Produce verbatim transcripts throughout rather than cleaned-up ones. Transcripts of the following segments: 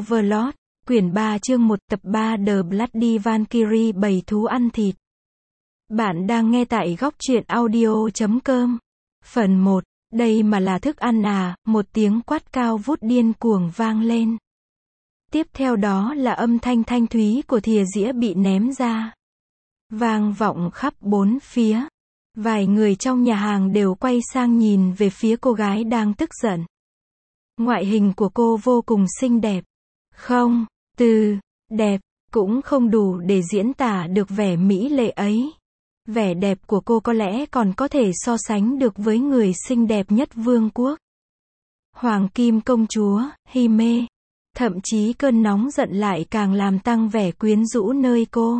Overlord, quyển ba chương một tập ba The Bloody Valkyrie bầy thú ăn thịt. Bạn đang nghe tại góc truyện audio chấm com. Phần một, đây mà là thức ăn à, một tiếng quát cao vút điên cuồng vang lên. Tiếp theo đó là âm thanh thanh thúy của thìa dĩa bị ném ra. Vang vọng khắp bốn phía. Vài người trong nhà hàng đều quay sang nhìn về phía cô gái đang tức giận. Ngoại hình của cô vô cùng xinh đẹp. Không, từ đẹp cũng không đủ để diễn tả được vẻ mỹ lệ ấy. Vẻ đẹp của cô có lẽ còn có thể so sánh được với người xinh đẹp nhất vương quốc. Hoàng Kim công chúa, Hime. Thậm chí cơn nóng giận lại càng làm tăng vẻ quyến rũ nơi cô.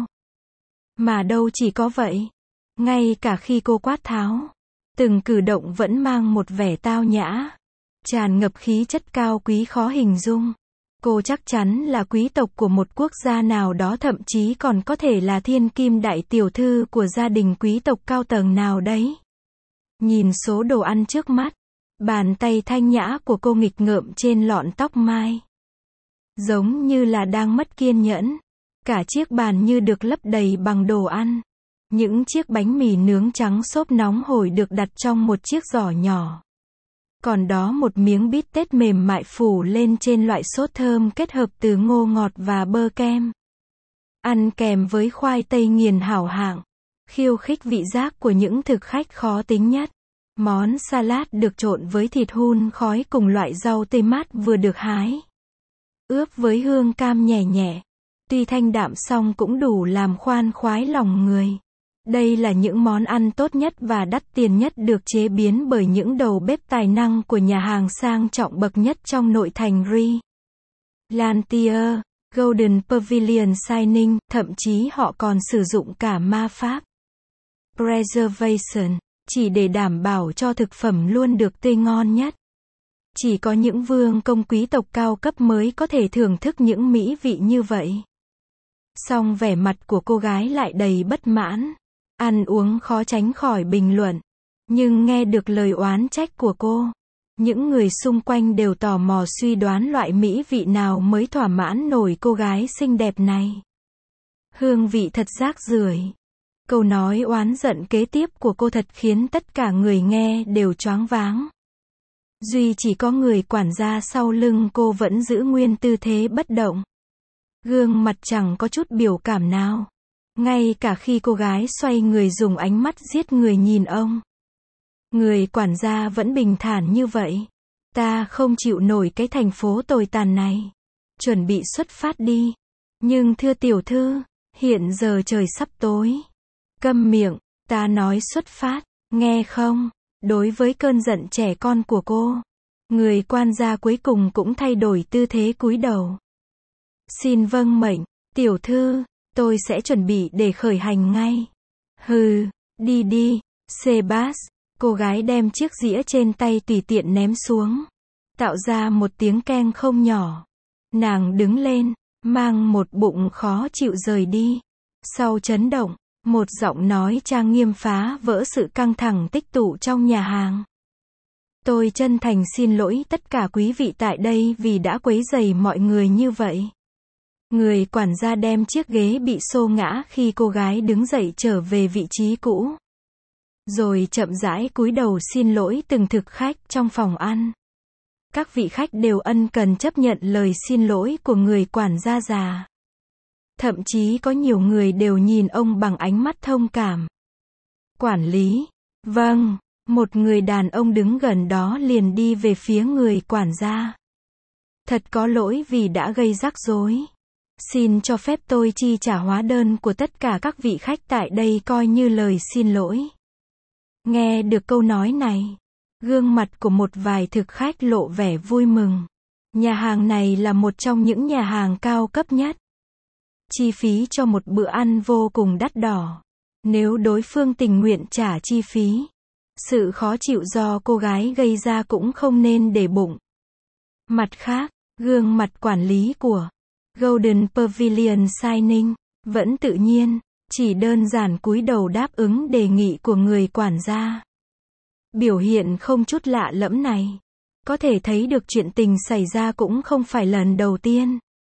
Mà đâu chỉ có vậy. Ngay cả khi cô quát tháo, từng cử động vẫn mang một vẻ tao nhã, tràn ngập khí chất cao quý khó hình dung. Cô chắc chắn là quý tộc của một quốc gia nào đó, thậm chí còn có thể là thiên kim đại tiểu thư của gia đình quý tộc cao tầng nào đấy. Nhìn số đồ ăn trước mắt, bàn tay thanh nhã của cô nghịch ngợm trên lọn tóc mai. Giống như là đang mất kiên nhẫn. Cả chiếc bàn như được lấp đầy bằng đồ ăn. Những chiếc bánh mì nướng trắng xốp nóng hổi được đặt trong một chiếc giỏ nhỏ. Còn đó một miếng bít tết mềm mại phủ lên trên loại sốt thơm kết hợp từ ngô ngọt và bơ kem. Ăn kèm với khoai tây nghiền hảo hạng. Khiêu khích vị giác của những thực khách khó tính nhất. Món salad được trộn với thịt hun khói cùng loại rau tây mát vừa được hái. Ướp với hương cam nhẹ nhẹ. Tuy thanh đạm song cũng đủ làm khoan khoái lòng người. Đây là những món ăn tốt nhất và đắt tiền nhất được chế biến bởi những đầu bếp tài năng của nhà hàng sang trọng bậc nhất trong nội thành Ri. Lantier, Golden Pavilion Shining, thậm chí họ còn sử dụng cả ma pháp Preservation, chỉ để đảm bảo cho thực phẩm luôn được tươi ngon nhất. Chỉ có những vương công quý tộc cao cấp mới có thể thưởng thức những mỹ vị như vậy. Song vẻ mặt của cô gái lại đầy bất mãn. Ăn uống khó tránh khỏi bình luận. Nhưng nghe được lời oán trách của cô, những người xung quanh đều tò mò suy đoán loại mỹ vị nào mới thỏa mãn nổi cô gái xinh đẹp này. Hương vị thật rác rưởi. Câu nói oán giận kế tiếp của cô thật khiến tất cả người nghe đều choáng váng. Duy chỉ có người quản gia sau lưng cô vẫn giữ nguyên tư thế bất động. Gương mặt chẳng có chút biểu cảm nào. Ngay cả khi cô gái xoay người dùng ánh mắt giết người nhìn ông. Người quản gia vẫn bình thản như vậy. Ta không chịu nổi cái thành phố tồi tàn này. Chuẩn bị xuất phát đi. Nhưng thưa tiểu thư, hiện giờ trời sắp tối. Câm miệng, ta nói xuất phát, nghe không? Đối với cơn giận trẻ con của cô, người quan gia cuối cùng cũng thay đổi tư thế cúi đầu. Xin vâng mệnh, tiểu thư. Tôi sẽ chuẩn bị để khởi hành ngay. Hừ, đi đi, Sebas. Cô gái đem chiếc dĩa trên tay tùy tiện ném xuống. Tạo ra một tiếng keng không nhỏ. Nàng đứng lên, mang một bụng khó chịu rời đi. Sau chấn động, một giọng nói trang nghiêm phá vỡ sự căng thẳng tích tụ trong nhà hàng. Tôi chân thành xin lỗi tất cả quý vị tại đây vì đã quấy rầy mọi người như vậy. Người quản gia đem chiếc ghế bị xô ngã khi cô gái đứng dậy trở về vị trí cũ. Rồi chậm rãi cúi đầu xin lỗi từng thực khách trong phòng ăn. Các vị khách đều ân cần chấp nhận lời xin lỗi của người quản gia già. Thậm chí có nhiều người đều nhìn ông bằng ánh mắt thông cảm. Quản lý. Vâng, một người đàn ông đứng gần đó liền đi về phía người quản gia. Thật có lỗi vì đã gây rắc rối. Xin cho phép tôi chi trả hóa đơn của tất cả các vị khách tại đây coi như lời xin lỗi. Nghe được câu nói này, gương mặt của một vài thực khách lộ vẻ vui mừng. Nhà hàng này là một trong những nhà hàng cao cấp nhất. Chi phí cho một bữa ăn vô cùng đắt đỏ. Nếu đối phương tình nguyện trả chi phí, sự khó chịu do cô gái gây ra cũng không nên để bụng. Mặt khác, gương mặt quản lý của Golden Pavilion Shining vẫn tự nhiên, chỉ đơn giản cúi đầu đáp ứng đề nghị của người quản gia. Biểu hiện không chút lạ lẫm này, có thể thấy được chuyện tình xảy ra cũng không phải lần đầu tiên.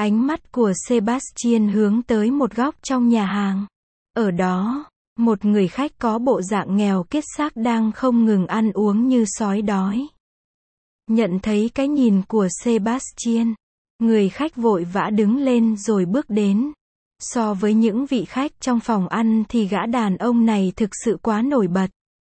Ánh mắt của Sebastian hướng tới một góc trong nhà hàng. Ở đó, một người khách có bộ dạng nghèo kiết xác đang không ngừng ăn uống như sói đói. Nhận thấy cái nhìn của Sebastian, người khách vội vã đứng lên rồi bước đến. So với những vị khách trong phòng ăn thì gã đàn ông này thực sự quá nổi bật.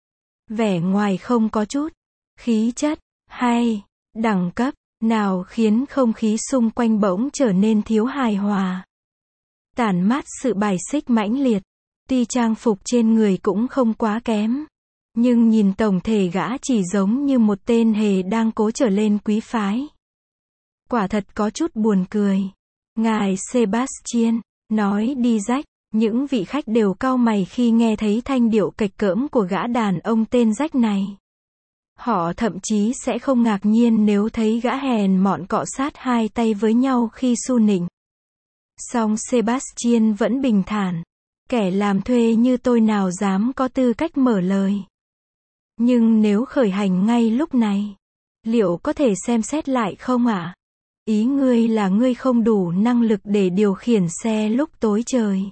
Vẻ ngoài không có chút khí chất hay đẳng cấp nào khiến không khí xung quanh bỗng trở nên thiếu hài hòa. Tản mát sự bài xích mãnh liệt. Tuy trang phục trên người cũng không quá kém, nhưng nhìn tổng thể gã chỉ giống như một tên hề đang cố trở lên quý phái. Quả thật có chút buồn cười. Ngài Sebastian, nói đi Jack, những vị khách đều cau mày khi nghe thấy thanh điệu cạch cỡm của gã đàn ông tên Jack này. Họ thậm chí sẽ không ngạc nhiên nếu thấy gã hèn mọn cọ sát hai tay với nhau khi su nịnh. Song Sebastian vẫn bình thản. Kẻ làm thuê như tôi nào dám có tư cách mở lời. Nhưng nếu khởi hành ngay lúc này, liệu có thể xem xét lại không ạ? Ý ngươi là ngươi không đủ năng lực để điều khiển xe lúc tối trời.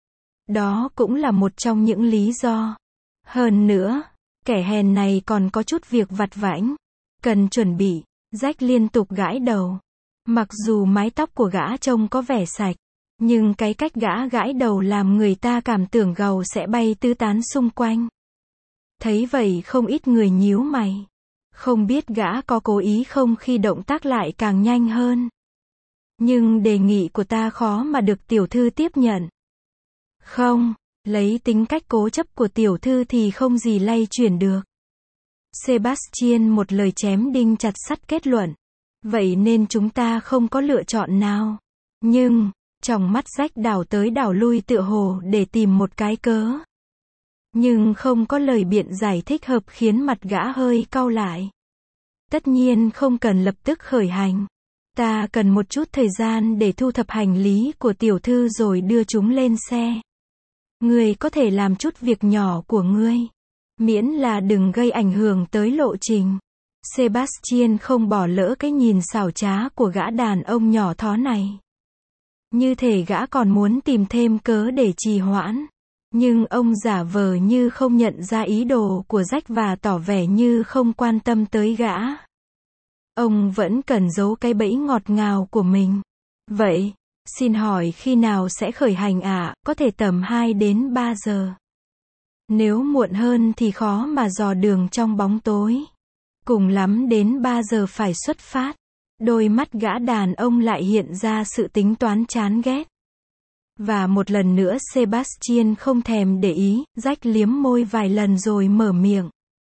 Đó cũng là một trong những lý do. Hơn nữa, kẻ hèn này còn có chút việc vặt vãnh cần chuẩn bị. Jack liên tục gãi đầu. Mặc dù mái tóc của gã trông có vẻ sạch, nhưng cái cách gã gãi đầu làm người ta cảm tưởng gầu sẽ bay tứ tán xung quanh. Thấy vậy không ít người nhíu mày. Không biết gã có cố ý không khi động tác lại càng nhanh hơn. Nhưng đề nghị của ta khó mà được tiểu thư tiếp nhận. Không, lấy tính cách cố chấp của tiểu thư thì không gì lay chuyển được. Sebastian một lời chém đinh chặt sắt kết luận. Vậy nên chúng ta không có lựa chọn nào. Nhưng, trong mắt Jack đảo tới đảo lui tựa hồ để tìm một cái cớ. Nhưng không có lời biện giải thích hợp khiến mặt gã hơi cau lại. Tất nhiên không cần lập tức khởi hành. Ta cần một chút thời gian để thu thập hành lý của tiểu thư rồi đưa chúng lên xe. Ngươi có thể làm chút việc nhỏ của ngươi. Miễn là đừng gây ảnh hưởng tới lộ trình. Sebastian không bỏ lỡ cái nhìn xảo trá của gã đàn ông nhỏ thó này. Như thể gã còn muốn tìm thêm cớ để trì hoãn. Nhưng ông giả vờ như không nhận ra ý đồ của Jack và tỏ vẻ như không quan tâm tới gã. Ông vẫn cần giấu cái bẫy ngọt ngào của mình. Vậy, xin hỏi khi nào sẽ khởi hành ạ? À? Có thể tầm hai đến ba giờ. Nếu muộn hơn thì khó mà dò đường trong bóng tối. Cùng lắm đến ba giờ phải xuất phát. Đôi mắt gã đàn ông lại hiện ra sự tính toán chán ghét. Và một lần nữa Sebastian không thèm để ý, Jack liếm môi vài lần rồi mở miệng.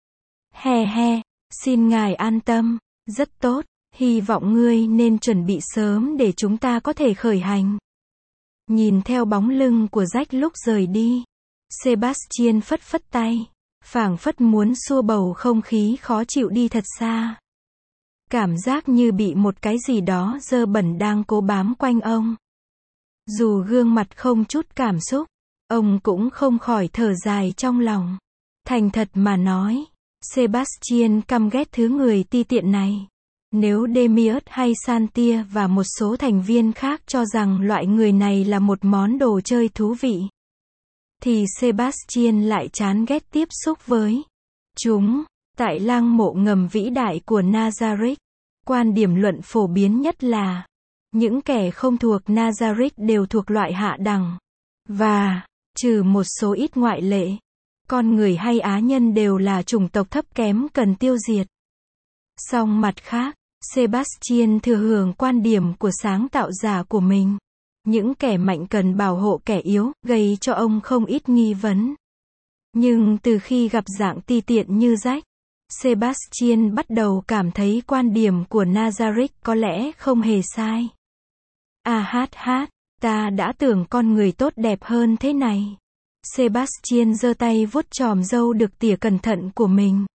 He he, xin ngài an tâm, rất tốt, hy vọng ngươi nên chuẩn bị sớm để chúng ta có thể khởi hành. Nhìn theo bóng lưng của Jack lúc rời đi, Sebastian phất phất tay, phảng phất muốn xua bầu không khí khó chịu đi thật xa. Cảm giác như bị một cái gì đó dơ bẩn đang cố bám quanh ông. Dù gương mặt không chút cảm xúc, ông cũng không khỏi thở dài trong lòng. Thành thật mà nói, Sebastian căm ghét thứ người ti tiện này. Nếu Demiurge hay Santia và một số thành viên khác cho rằng loại người này là một món đồ chơi thú vị, thì Sebastian lại chán ghét tiếp xúc với chúng. Tại lăng mộ ngầm vĩ đại của Nazareth, quan điểm luận phổ biến nhất là những kẻ không thuộc Nazareth đều thuộc loại hạ đẳng. Và, trừ một số ít ngoại lệ, con người hay á nhân đều là chủng tộc thấp kém cần tiêu diệt. Song mặt khác, Sebastian thừa hưởng quan điểm của sáng tạo giả của mình. Những kẻ mạnh cần bảo hộ kẻ yếu, gây cho ông không ít nghi vấn. Nhưng từ khi gặp dạng ti tiện như Jack, Sebastian bắt đầu cảm thấy quan điểm của Nazareth có lẽ không hề sai. À hát hát, ta đã tưởng con người tốt đẹp hơn thế này. Sebastian giơ tay vuốt chòm râu được tỉa cẩn thận của mình.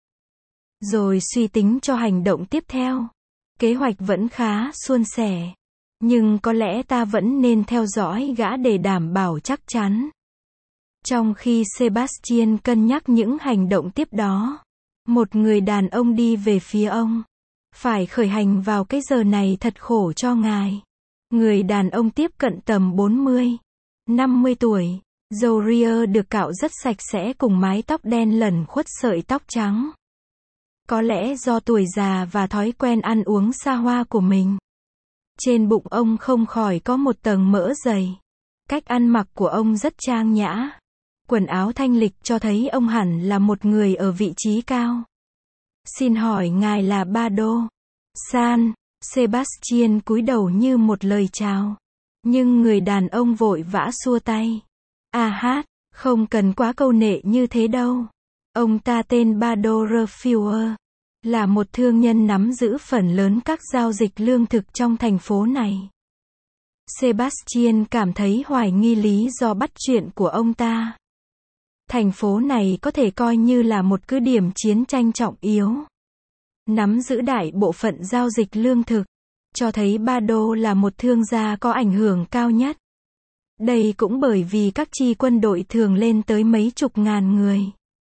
Rồi suy tính cho hành động tiếp theo. Kế hoạch vẫn khá suôn sẻ. Nhưng có lẽ ta vẫn nên theo dõi gã để đảm bảo chắc chắn. Trong khi Sebastian cân nhắc những hành động tiếp đó, một người đàn ông đi về phía ông. Phải khởi hành vào cái giờ này thật khổ cho ngài. Người đàn ông tiếp cận tầm bốn mươi, năm mươi tuổi. Râu ria được cạo rất sạch sẽ cùng mái tóc đen lẩn khuất sợi tóc trắng. Có lẽ do tuổi già và thói quen ăn uống xa hoa của mình. Trên bụng ông không khỏi có một tầng mỡ dày. Cách ăn mặc của ông rất trang nhã. Quần áo thanh lịch cho thấy ông hẳn là một người ở vị trí cao. Xin hỏi ngài là Bado San? Sebastian cúi đầu như một lời chào. Nhưng người đàn ông vội vã xua tay. À hát, không cần quá câu nệ như thế đâu. Ông ta tên Bado Refuer, là một thương nhân nắm giữ phần lớn các giao dịch lương thực trong thành phố này. Sebastian cảm thấy hoài nghi lý do bắt chuyện của ông ta. Thành phố này có thể coi như là một cứ điểm chiến tranh trọng yếu. Nắm giữ đại bộ phận giao dịch lương thực, cho thấy Bado là một thương gia có ảnh hưởng cao nhất. Đây cũng bởi vì các chi quân đội thường lên tới mấy chục ngàn người.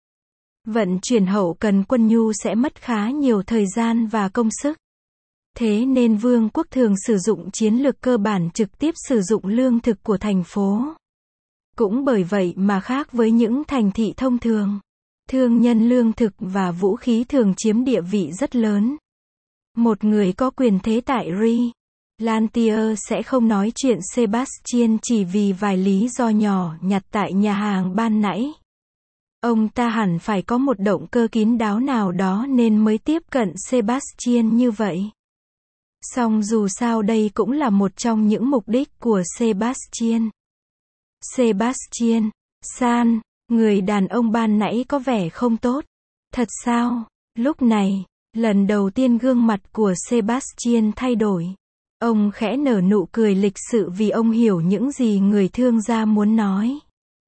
Vận chuyển hậu cần quân nhu sẽ mất khá nhiều thời gian và công sức. Thế nên vương quốc thường sử dụng chiến lược cơ bản trực tiếp sử dụng lương thực của thành phố. Cũng bởi vậy mà khác với những thành thị thông thường, thương nhân lương thực và vũ khí thường chiếm địa vị rất lớn. Một người có quyền thế tại Ri Lantier sẽ không nói chuyện Sebastian chỉ vì vài lý do nhỏ nhặt tại nhà hàng ban nãy. Ông ta hẳn phải có một động cơ kín đáo nào đó nên mới tiếp cận Sebastian như vậy. Song dù sao đây cũng là một trong những mục đích của Sebastian. Sebastian, San, người đàn ông ban nãy có vẻ không tốt. Thật sao? Lúc này, lần đầu tiên gương mặt của Sebastian thay đổi. Ông khẽ nở nụ cười lịch sự vì ông hiểu những gì người thương gia muốn nói.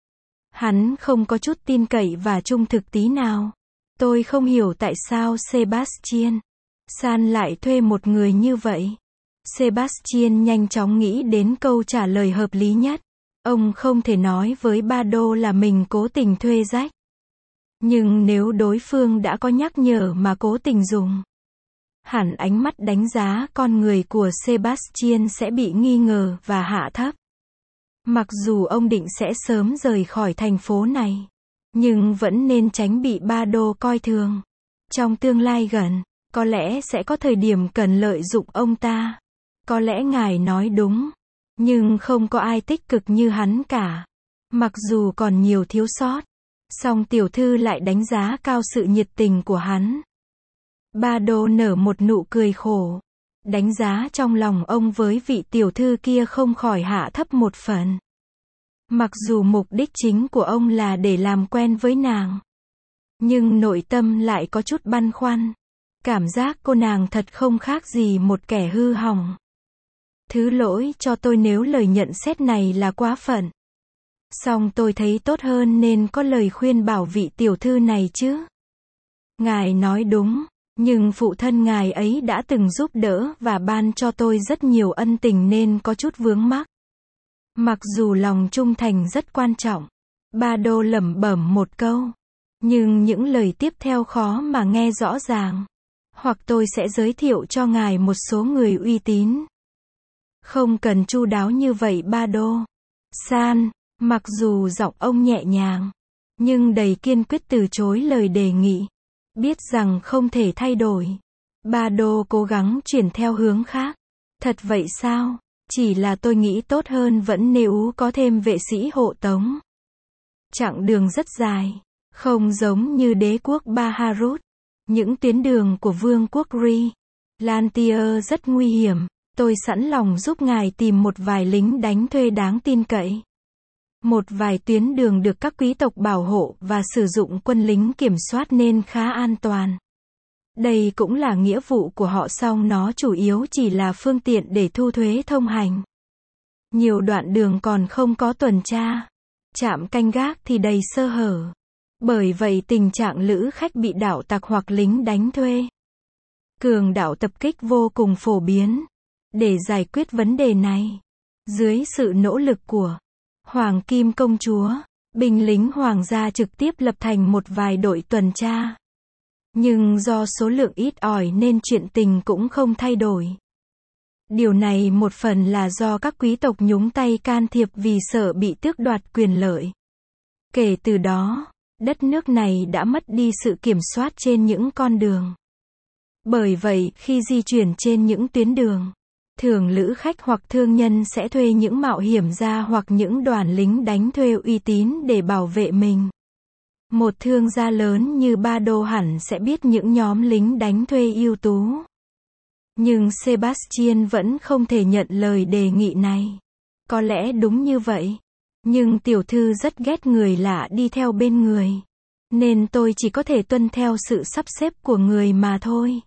Hắn không có chút tin cậy và trung thực tí nào. Tôi không hiểu tại sao Sebastian San lại thuê một người như vậy. Sebastian nhanh chóng nghĩ đến câu trả lời hợp lý nhất. Ông không thể nói với Bado là mình cố tình thuê Jack. Nhưng nếu đối phương đã có nhắc nhở mà cố tình dùng, hẳn ánh mắt đánh giá con người của Sebastian sẽ bị nghi ngờ và hạ thấp. Mặc dù ông định sẽ sớm rời khỏi thành phố này, nhưng vẫn nên tránh bị Bado coi thường. Trong tương lai gần, có lẽ sẽ có thời điểm cần lợi dụng ông ta. Có lẽ ngài nói đúng, nhưng không có ai tích cực như hắn cả. Mặc dù còn nhiều thiếu sót, song tiểu thư lại đánh giá cao sự nhiệt tình của hắn. Bado nở một nụ cười khổ. Đánh giá trong lòng ông với vị tiểu thư kia không khỏi hạ thấp một phần. Mặc dù mục đích chính của ông là để làm quen với nàng, nhưng nội tâm lại có chút băn khoăn. Cảm giác cô nàng thật không khác gì một kẻ hư hỏng. Thứ lỗi cho tôi nếu lời nhận xét này là quá phận. Song tôi thấy tốt hơn nên có lời khuyên bảo vị tiểu thư này chứ. Ngài nói đúng, nhưng phụ thân ngài ấy đã từng giúp đỡ và ban cho tôi rất nhiều ân tình nên có chút vướng mắc. Mặc dù lòng trung thành rất quan trọng, Bado lẩm bẩm một câu, nhưng những lời tiếp theo khó mà nghe rõ ràng. Hoặc tôi sẽ giới thiệu cho ngài một số người uy tín. Không cần chu đáo như vậy Bado San. Mặc dù giọng ông nhẹ nhàng, nhưng đầy kiên quyết từ chối lời đề nghị. Biết rằng không thể thay đổi, Bado cố gắng chuyển theo hướng khác. Thật vậy sao? Chỉ là tôi nghĩ tốt hơn vẫn nếu có thêm vệ sĩ hộ tống. Chặng đường rất dài, không giống như đế quốc Baharut. Những tuyến đường của vương quốc Ri Lantier rất nguy hiểm. Tôi sẵn lòng giúp ngài tìm một vài lính đánh thuê đáng tin cậy. Một vài tuyến đường được các quý tộc bảo hộ và sử dụng quân lính kiểm soát nên khá an toàn. Đây cũng là nghĩa vụ của họ song nó chủ yếu chỉ là phương tiện để thu thuế thông hành. Nhiều đoạn đường còn không có tuần tra. Trạm canh gác thì đầy sơ hở. Bởi vậy tình trạng lữ khách bị đạo tặc hoặc lính đánh thuê, cường đạo tập kích vô cùng phổ biến. Để giải quyết vấn đề này, dưới sự nỗ lực của Hoàng Kim Công Chúa, binh lính hoàng gia trực tiếp lập thành một vài đội tuần tra. Nhưng do số lượng ít ỏi nên chuyện tình cũng không thay đổi. Điều này một phần là do các quý tộc nhúng tay can thiệp vì sợ bị tước đoạt quyền lợi. Kể từ đó, đất nước này đã mất đi sự kiểm soát trên những con đường. Bởi vậy, khi di chuyển trên những tuyến đường, thường lữ khách hoặc thương nhân sẽ thuê những mạo hiểm gia hoặc những đoàn lính đánh thuê uy tín để bảo vệ mình. Một thương gia lớn như Bado hẳn sẽ biết những nhóm lính đánh thuê ưu tú. Nhưng Sebastian vẫn không thể nhận lời đề nghị này. Có lẽ đúng như vậy. Nhưng tiểu thư rất ghét người lạ đi theo bên người. Nên tôi chỉ có thể tuân theo sự sắp xếp của người mà thôi.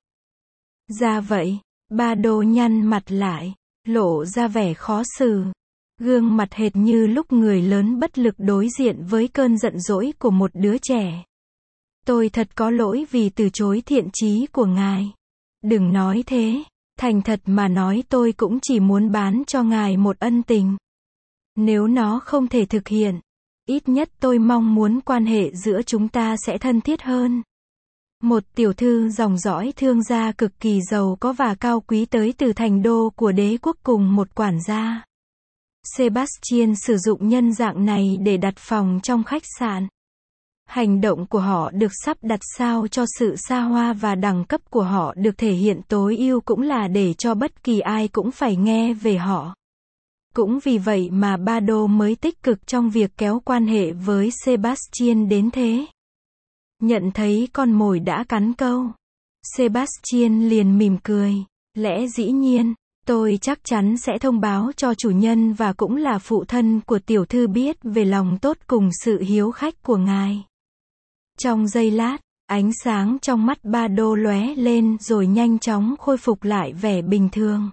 Ra vậy, Bado nhăn mặt lại, lộ ra vẻ khó xử. Gương mặt hệt như lúc người lớn bất lực đối diện với cơn giận dỗi của một đứa trẻ. Tôi thật có lỗi vì từ chối thiện chí của ngài. Đừng nói thế, thành thật mà nói tôi cũng chỉ muốn bán cho ngài một ân tình. Nếu nó không thể thực hiện, ít nhất tôi mong muốn quan hệ giữa chúng ta sẽ thân thiết hơn. Một tiểu thư dòng dõi thương gia cực kỳ giàu có và cao quý tới từ thành đô của đế quốc cùng một quản gia. Sebastian sử dụng nhân dạng này để đặt phòng trong khách sạn. Hành động của họ được sắp đặt sao cho sự xa hoa và đẳng cấp của họ được thể hiện tối ưu cũng là để cho bất kỳ ai cũng phải nghe về họ. Cũng vì vậy mà Bado mới tích cực trong việc kéo quan hệ với Sebastian đến thế. Nhận thấy con mồi đã cắn câu, Sebastian liền mỉm cười. Lẽ dĩ nhiên, tôi chắc chắn sẽ thông báo cho chủ nhân và cũng là phụ thân của tiểu thư biết về lòng tốt cùng sự hiếu khách của ngài. Trong giây lát, ánh sáng trong mắt Bado lóe lên rồi nhanh chóng khôi phục lại vẻ bình thường.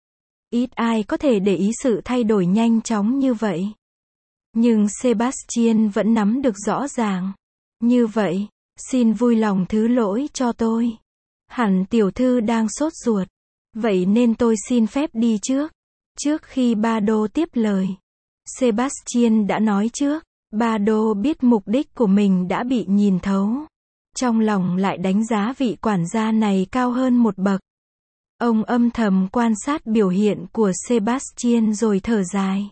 Ít ai có thể để ý sự thay đổi nhanh chóng như vậy. Nhưng Sebastian vẫn nắm được rõ ràng. Như vậy, xin vui lòng thứ lỗi cho tôi. Hẳn tiểu thư đang sốt ruột. Vậy nên tôi xin phép đi trước. Trước khi Bado tiếp lời, Sebastian đã nói trước. Bado biết mục đích của mình đã bị nhìn thấu. Trong lòng lại đánh giá vị quản gia này cao hơn một bậc. Ông âm thầm quan sát biểu hiện của Sebastian rồi thở dài.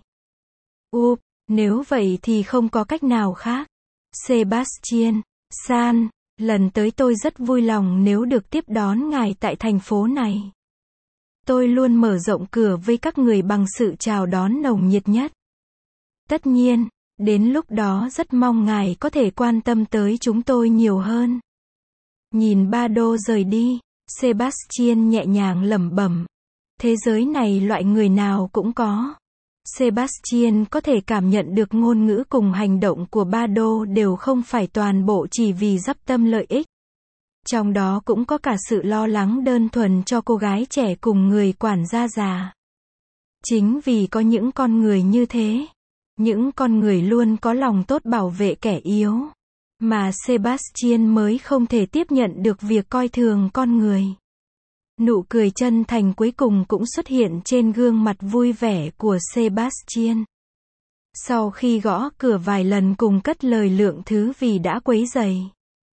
Úp, nếu vậy thì không có cách nào khác. Sebastian, san, lần tới tôi rất vui lòng nếu được tiếp đón ngài tại thành phố này. Tôi luôn mở rộng cửa với các người bằng sự chào đón nồng nhiệt nhất. Tất nhiên, đến lúc đó rất mong ngài có thể quan tâm tới chúng tôi nhiều hơn. Nhìn Bado rời đi, Sebastian nhẹ nhàng lẩm bẩm. Thế giới này loại người nào cũng có. Sebastian có thể cảm nhận được ngôn ngữ cùng hành động của Bado đều không phải toàn bộ chỉ vì dắp tâm lợi ích. Trong đó cũng có cả sự lo lắng đơn thuần cho cô gái trẻ cùng người quản gia già. Chính vì có những con người như thế, những con người luôn có lòng tốt bảo vệ kẻ yếu, mà Sebastian mới không thể tiếp nhận được việc coi thường con người. Nụ cười chân thành cuối cùng cũng xuất hiện trên gương mặt vui vẻ của Sebastian. Sau khi gõ cửa vài lần cùng cất lời lượng thứ vì đã quấy rầy,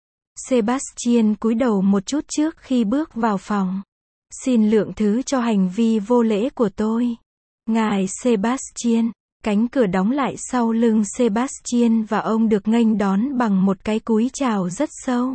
Sebastian cúi đầu một chút trước khi bước vào phòng. Xin lượng thứ cho hành vi vô lễ của tôi. Ngài Sebastian. Cánh cửa đóng lại sau lưng Sebastian và ông được nghênh đón bằng một cái cúi chào rất sâu.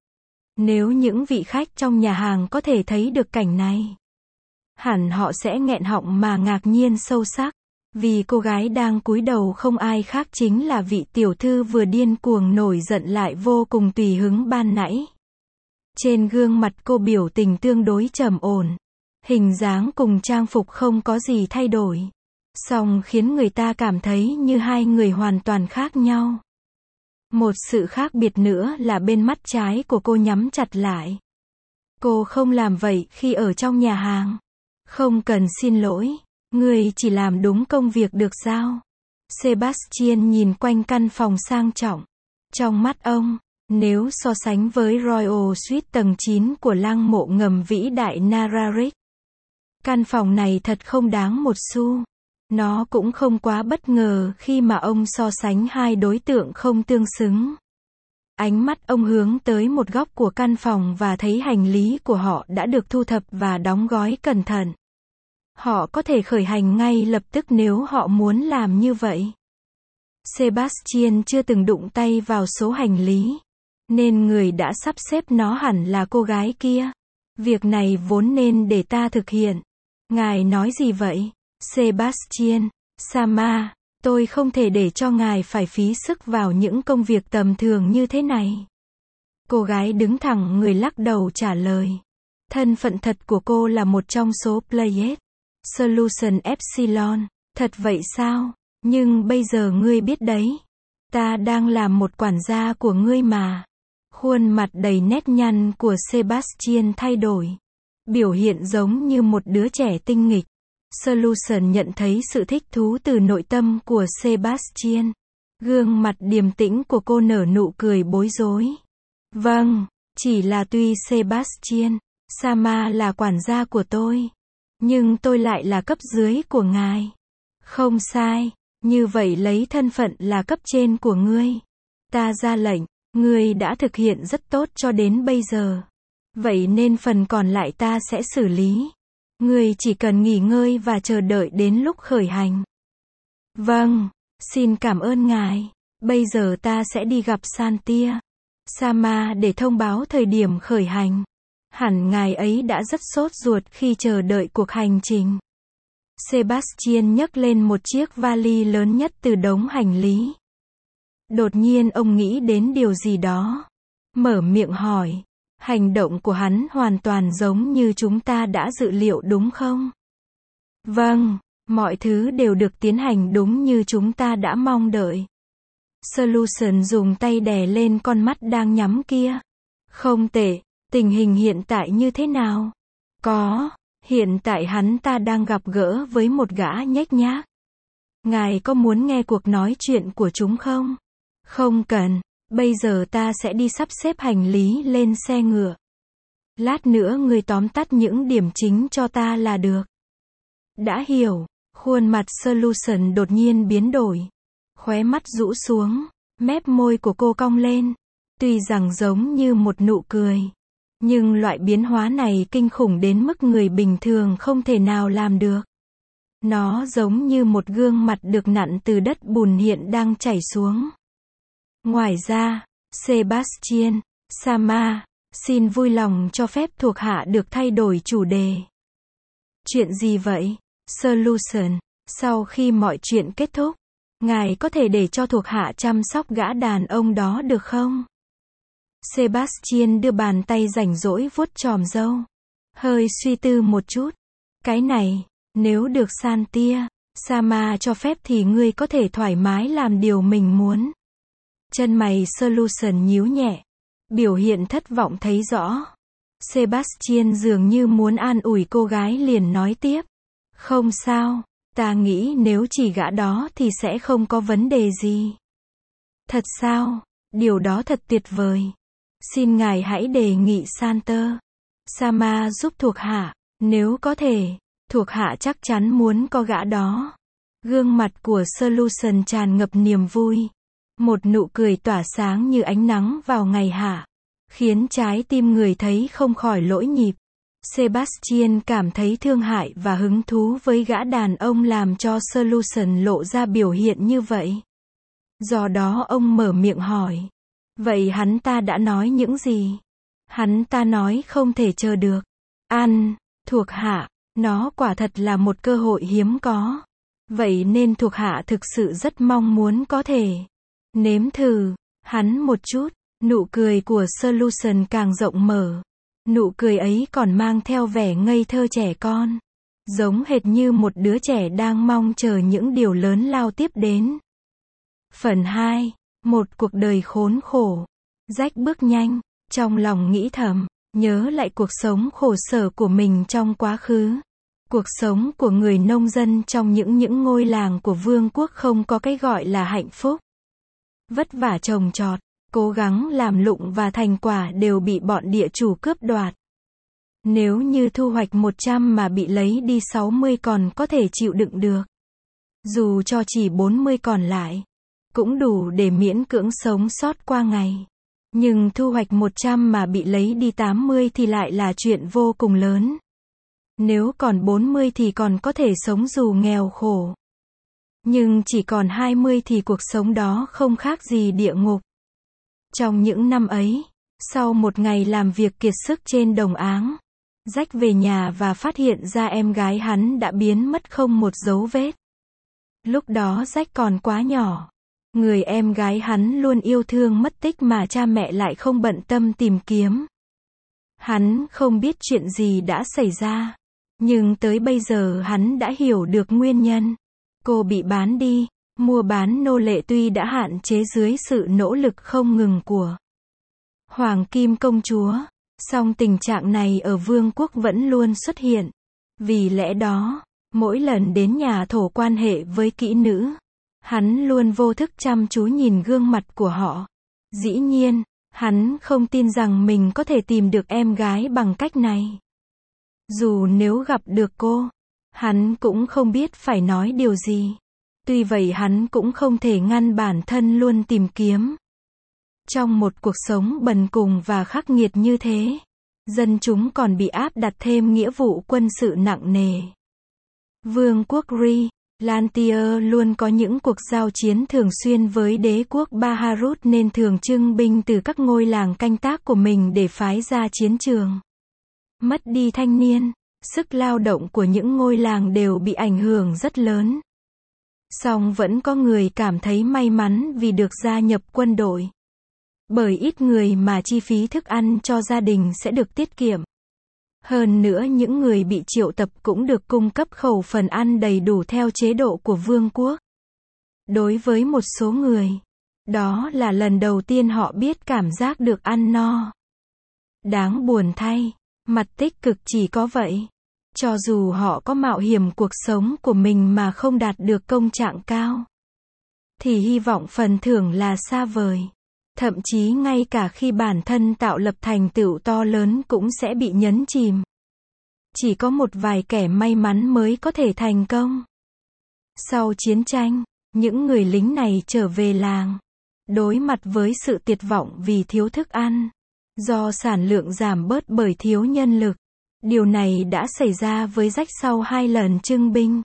Nếu những vị khách trong nhà hàng có thể thấy được cảnh này, hẳn họ sẽ nghẹn họng mà ngạc nhiên sâu sắc. Vì cô gái đang cúi đầu không ai khác chính là vị tiểu thư vừa điên cuồng nổi giận lại vô cùng tùy hứng ban nãy. Trên gương mặt cô biểu tình tương đối trầm ổn. Hình dáng cùng trang phục không có gì thay đổi. Song khiến người ta cảm thấy như hai người hoàn toàn khác nhau. Một sự khác biệt nữa là bên mắt trái của cô nhắm chặt lại. Cô không làm vậy khi ở trong nhà hàng. Không cần xin lỗi. Người chỉ làm đúng công việc được sao? Sebastian nhìn quanh căn phòng sang trọng. Trong mắt ông, nếu so sánh với Royal Suite tầng chín của lăng mộ ngầm vĩ đại Nararic, căn phòng này thật không đáng một xu. Nó cũng không quá bất ngờ khi mà ông so sánh hai đối tượng không tương xứng. Ánh mắt ông hướng tới một góc của căn phòng và thấy hành lý của họ đã được thu thập và đóng gói cẩn thận. Họ có thể khởi hành ngay lập tức nếu họ muốn làm như vậy. Sebastian chưa từng đụng tay vào số hành lý, nên người đã sắp xếp nó hẳn là cô gái kia. Việc này vốn nên để ta thực hiện. Ngài nói gì vậy? Sebastian, Sama, tôi không thể để cho ngài phải phí sức vào những công việc tầm thường như thế này. Cô gái đứng thẳng người lắc đầu trả lời. Thân phận thật của cô là một trong số Pleiades Solution Epsilon. Thật vậy sao? Nhưng bây giờ ngươi biết đấy. Ta đang làm một quản gia của ngươi mà. Khuôn mặt đầy nét nhăn của Sebastian thay đổi. Biểu hiện giống như một đứa trẻ tinh nghịch. Solution nhận thấy sự thích thú từ nội tâm của Sebastian. Gương mặt điềm tĩnh của cô nở nụ cười bối rối. Vâng, chỉ là tuy Sebastian, Sama là quản gia của tôi. Nhưng tôi lại là cấp dưới của ngài. Không sai, như vậy lấy thân phận là cấp trên của ngươi. Ta ra lệnh, ngươi đã thực hiện rất tốt cho đến bây giờ. Vậy nên phần còn lại ta sẽ xử lý. Ngươi chỉ cần nghỉ ngơi và chờ đợi đến lúc khởi hành. Vâng, xin cảm ơn ngài. Bây giờ ta sẽ đi gặp Santia Sama để thông báo thời điểm khởi hành. Hẳn ngài ấy đã rất sốt ruột khi chờ đợi cuộc hành trình. Sebastian nhấc lên một chiếc vali lớn nhất từ đống hành lý. Đột nhiên ông nghĩ đến điều gì đó. Mở miệng hỏi. Hành động của hắn hoàn toàn giống như chúng ta đã dự liệu đúng không? Vâng, mọi thứ đều được tiến hành đúng như chúng ta đã mong đợi. Solution dùng tay đè lên con mắt đang nhắm kia. Không tệ, tình hình hiện tại như thế nào? Có, hiện tại hắn ta đang gặp gỡ với một gã nhếch nhác. Ngài có muốn nghe cuộc nói chuyện của chúng không? Không cần, bây giờ ta sẽ đi sắp xếp hành lý lên xe ngựa. Lát nữa người tóm tắt những điểm chính cho ta là được. Đã hiểu, khuôn mặt Solution đột nhiên biến đổi. Khóe mắt rũ xuống, mép môi của cô cong lên. Tuy rằng giống như một nụ cười. Nhưng loại biến hóa này kinh khủng đến mức người bình thường không thể nào làm được. Nó giống như một gương mặt được nặn từ đất bùn hiện đang chảy xuống. Ngoài ra, Sebastian, Sama, xin vui lòng cho phép thuộc hạ được thay đổi chủ đề. Chuyện gì vậy? Solution, sau khi mọi chuyện kết thúc, ngài có thể để cho thuộc hạ chăm sóc gã đàn ông đó được không? Sebastian đưa bàn tay rảnh rỗi vuốt chòm râu. Hơi suy tư một chút. Cái này, nếu được Santia Sama cho phép thì ngươi có thể thoải mái làm điều mình muốn. Chân mày Solution nhíu nhẹ. Biểu hiện thất vọng thấy rõ. Sebastian dường như muốn an ủi cô gái liền nói tiếp. Không sao, ta nghĩ nếu chỉ gã đó thì sẽ không có vấn đề gì. Thật sao? Điều đó thật tuyệt vời. Xin ngài hãy đề nghị Santa Sama giúp thuộc hạ. Nếu có thể, thuộc hạ chắc chắn muốn có gã đó. Gương mặt của Solution tràn ngập niềm vui. Một nụ cười tỏa sáng như ánh nắng vào ngày hạ. Khiến trái tim người thấy không khỏi lỗi nhịp. Sebastian cảm thấy thương hại và hứng thú với gã đàn ông làm cho Solution lộ ra biểu hiện như vậy. Do đó ông mở miệng hỏi. Vậy hắn ta đã nói những gì? Hắn ta nói không thể chờ được. Ăn, thuộc hạ, nó quả thật là một cơ hội hiếm có. Vậy nên thuộc hạ thực sự rất mong muốn có thể nếm thử hắn một chút. Nụ cười của Solution càng rộng mở. Nụ cười ấy còn mang theo vẻ ngây thơ trẻ con. Giống hệt như một đứa trẻ đang mong chờ những điều lớn lao tiếp đến. Phần hai. Một cuộc đời khốn khổ. Jack bước nhanh, trong lòng nghĩ thầm, nhớ lại cuộc sống khổ sở của mình trong quá khứ. Cuộc sống của người nông dân trong những những ngôi làng của vương quốc không có cái gọi là hạnh phúc. Vất vả trồng trọt, cố gắng làm lụng và thành quả đều bị bọn địa chủ cướp đoạt. Nếu như thu hoạch một trăm mà bị lấy đi sáu mươi còn có thể chịu đựng được. Dù cho chỉ bốn mươi còn lại, cũng đủ để miễn cưỡng sống sót qua ngày. Nhưng thu hoạch một trăm mà bị lấy đi tám mươi thì lại là chuyện vô cùng lớn. Nếu còn bốn mươi thì còn có thể sống dù nghèo khổ. Nhưng chỉ còn hai mươi thì cuộc sống đó không khác gì địa ngục. Trong những năm ấy, sau một ngày làm việc kiệt sức trên đồng áng, Jack về nhà và phát hiện ra em gái hắn đã biến mất không một dấu vết. Lúc đó Jack còn quá nhỏ. Người em gái hắn luôn yêu thương mất tích mà cha mẹ lại không bận tâm tìm kiếm. Hắn không biết chuyện gì đã xảy ra. Nhưng tới bây giờ hắn đã hiểu được nguyên nhân. Cô bị bán đi. Mua bán nô lệ tuy đã hạn chế dưới sự nỗ lực không ngừng của Hoàng Kim công chúa, song tình trạng này ở vương quốc vẫn luôn xuất hiện. Vì lẽ đó, mỗi lần đến nhà thổ quan hệ với kỹ nữ, hắn luôn vô thức chăm chú nhìn gương mặt của họ. Dĩ nhiên, hắn không tin rằng mình có thể tìm được em gái bằng cách này. Dù nếu gặp được cô, hắn cũng không biết phải nói điều gì. Tuy vậy hắn cũng không thể ngăn bản thân luôn tìm kiếm. Trong một cuộc sống bần cùng và khắc nghiệt như thế, dân chúng còn bị áp đặt thêm nghĩa vụ quân sự nặng nề. Vương quốc Ri, Lantier luôn có những cuộc giao chiến thường xuyên với đế quốc Baharut nên thường trưng binh từ các ngôi làng canh tác của mình để phái ra chiến trường. Mất đi thanh niên, sức lao động của những ngôi làng đều bị ảnh hưởng rất lớn. Song vẫn có người cảm thấy may mắn vì được gia nhập quân đội. Bởi ít người mà chi phí thức ăn cho gia đình sẽ được tiết kiệm. Hơn nữa những người bị triệu tập cũng được cung cấp khẩu phần ăn đầy đủ theo chế độ của vương quốc. Đối với một số người, đó là lần đầu tiên họ biết cảm giác được ăn no. Đáng buồn thay, mặt tích cực chỉ có vậy. Cho dù họ có mạo hiểm cuộc sống của mình mà không đạt được công trạng cao, thì hy vọng phần thưởng là xa vời. Thậm chí ngay cả khi bản thân tạo lập thành tựu to lớn cũng sẽ bị nhấn chìm. Chỉ có một vài kẻ may mắn mới có thể thành công. Sau chiến tranh, những người lính này trở về làng, đối mặt với sự tuyệt vọng vì thiếu thức ăn, do sản lượng giảm bớt bởi thiếu nhân lực. Điều này đã xảy ra với Jack sau hai lần trưng binh.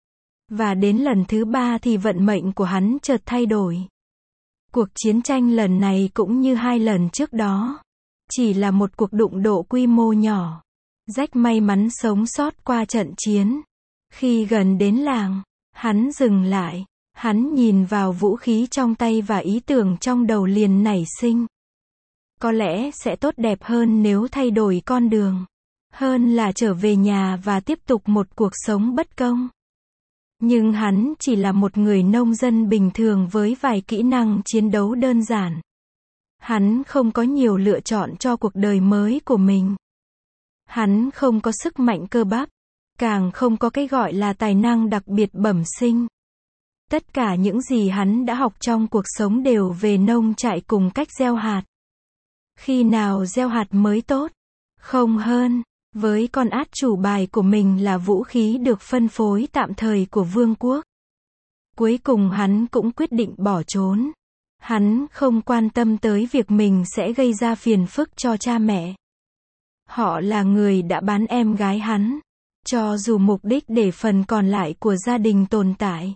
Và đến lần thứ ba thì vận mệnh của hắn chợt thay đổi. Cuộc chiến tranh lần này cũng như hai lần trước đó, chỉ là một cuộc đụng độ quy mô nhỏ. Jack may mắn sống sót qua trận chiến. Khi gần đến làng, hắn dừng lại. Hắn nhìn vào vũ khí trong tay và ý tưởng trong đầu liền nảy sinh. Có lẽ sẽ tốt đẹp hơn nếu thay đổi con đường. Hơn là trở về nhà và tiếp tục một cuộc sống bất công. Nhưng hắn chỉ là một người nông dân bình thường với vài kỹ năng chiến đấu đơn giản. Hắn không có nhiều lựa chọn cho cuộc đời mới của mình. Hắn không có sức mạnh cơ bắp, càng không có cái gọi là tài năng đặc biệt bẩm sinh. Tất cả những gì hắn đã học trong cuộc sống đều về nông trại cùng cách gieo hạt. Khi nào gieo hạt mới tốt? Không hơn. Với con át chủ bài của mình là vũ khí được phân phối tạm thời của vương quốc. Cuối cùng hắn cũng quyết định bỏ trốn. Hắn không quan tâm tới việc mình sẽ gây ra phiền phức cho cha mẹ. Họ là người đã bán em gái hắn, cho dù mục đích để phần còn lại của gia đình tồn tại.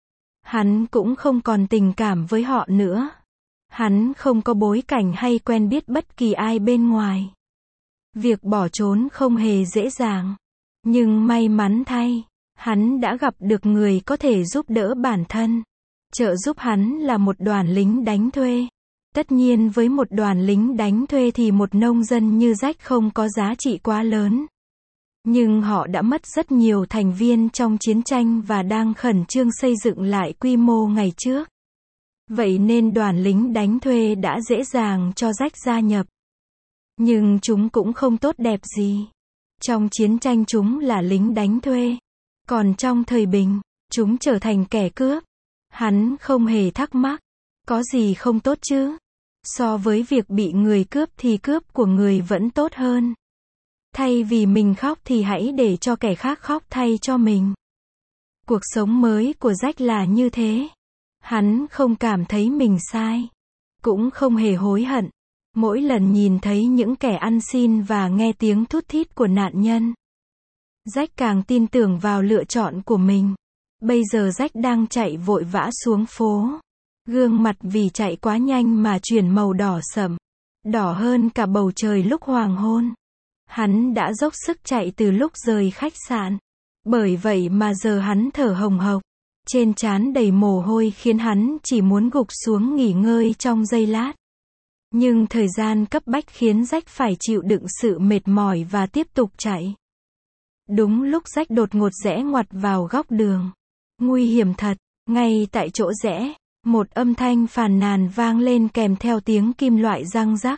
Hắn cũng không còn tình cảm với họ nữa. Hắn không có bối cảnh hay quen biết bất kỳ ai bên ngoài. Việc bỏ trốn không hề dễ dàng. Nhưng may mắn thay, hắn đã gặp được người có thể giúp đỡ bản thân. Trợ giúp hắn là một đoàn lính đánh thuê. Tất nhiên với một đoàn lính đánh thuê thì một nông dân như Jack không có giá trị quá lớn. Nhưng họ đã mất rất nhiều thành viên trong chiến tranh và đang khẩn trương xây dựng lại quy mô ngày trước. Vậy nên đoàn lính đánh thuê đã dễ dàng cho Jack gia nhập. Nhưng chúng cũng không tốt đẹp gì. Trong chiến tranh chúng là lính đánh thuê. Còn trong thời bình, chúng trở thành kẻ cướp. Hắn không hề thắc mắc. Có gì không tốt chứ? So với việc bị người cướp thì cướp của người vẫn tốt hơn. Thay vì mình khóc thì hãy để cho kẻ khác khóc thay cho mình. Cuộc sống mới của Jack là như thế. Hắn không cảm thấy mình sai. Cũng không hề hối hận. Mỗi lần nhìn thấy những kẻ ăn xin và nghe tiếng thút thít của nạn nhân, Jack càng tin tưởng vào lựa chọn của mình. Bây giờ Jack đang chạy vội vã xuống phố. Gương mặt vì chạy quá nhanh mà chuyển màu đỏ sậm. Đỏ hơn cả bầu trời lúc hoàng hôn. Hắn đã dốc sức chạy từ lúc rời khách sạn. Bởi vậy mà giờ hắn thở hồng hộc. Trên trán đầy mồ hôi khiến hắn chỉ muốn gục xuống nghỉ ngơi trong giây lát. Nhưng thời gian cấp bách khiến Jack phải chịu đựng sự mệt mỏi và tiếp tục chạy. Đúng lúc Jack đột ngột rẽ ngoặt vào góc đường. Nguy hiểm thật, ngay tại chỗ rẽ, một âm thanh phàn nàn vang lên kèm theo tiếng kim loại răng rắc.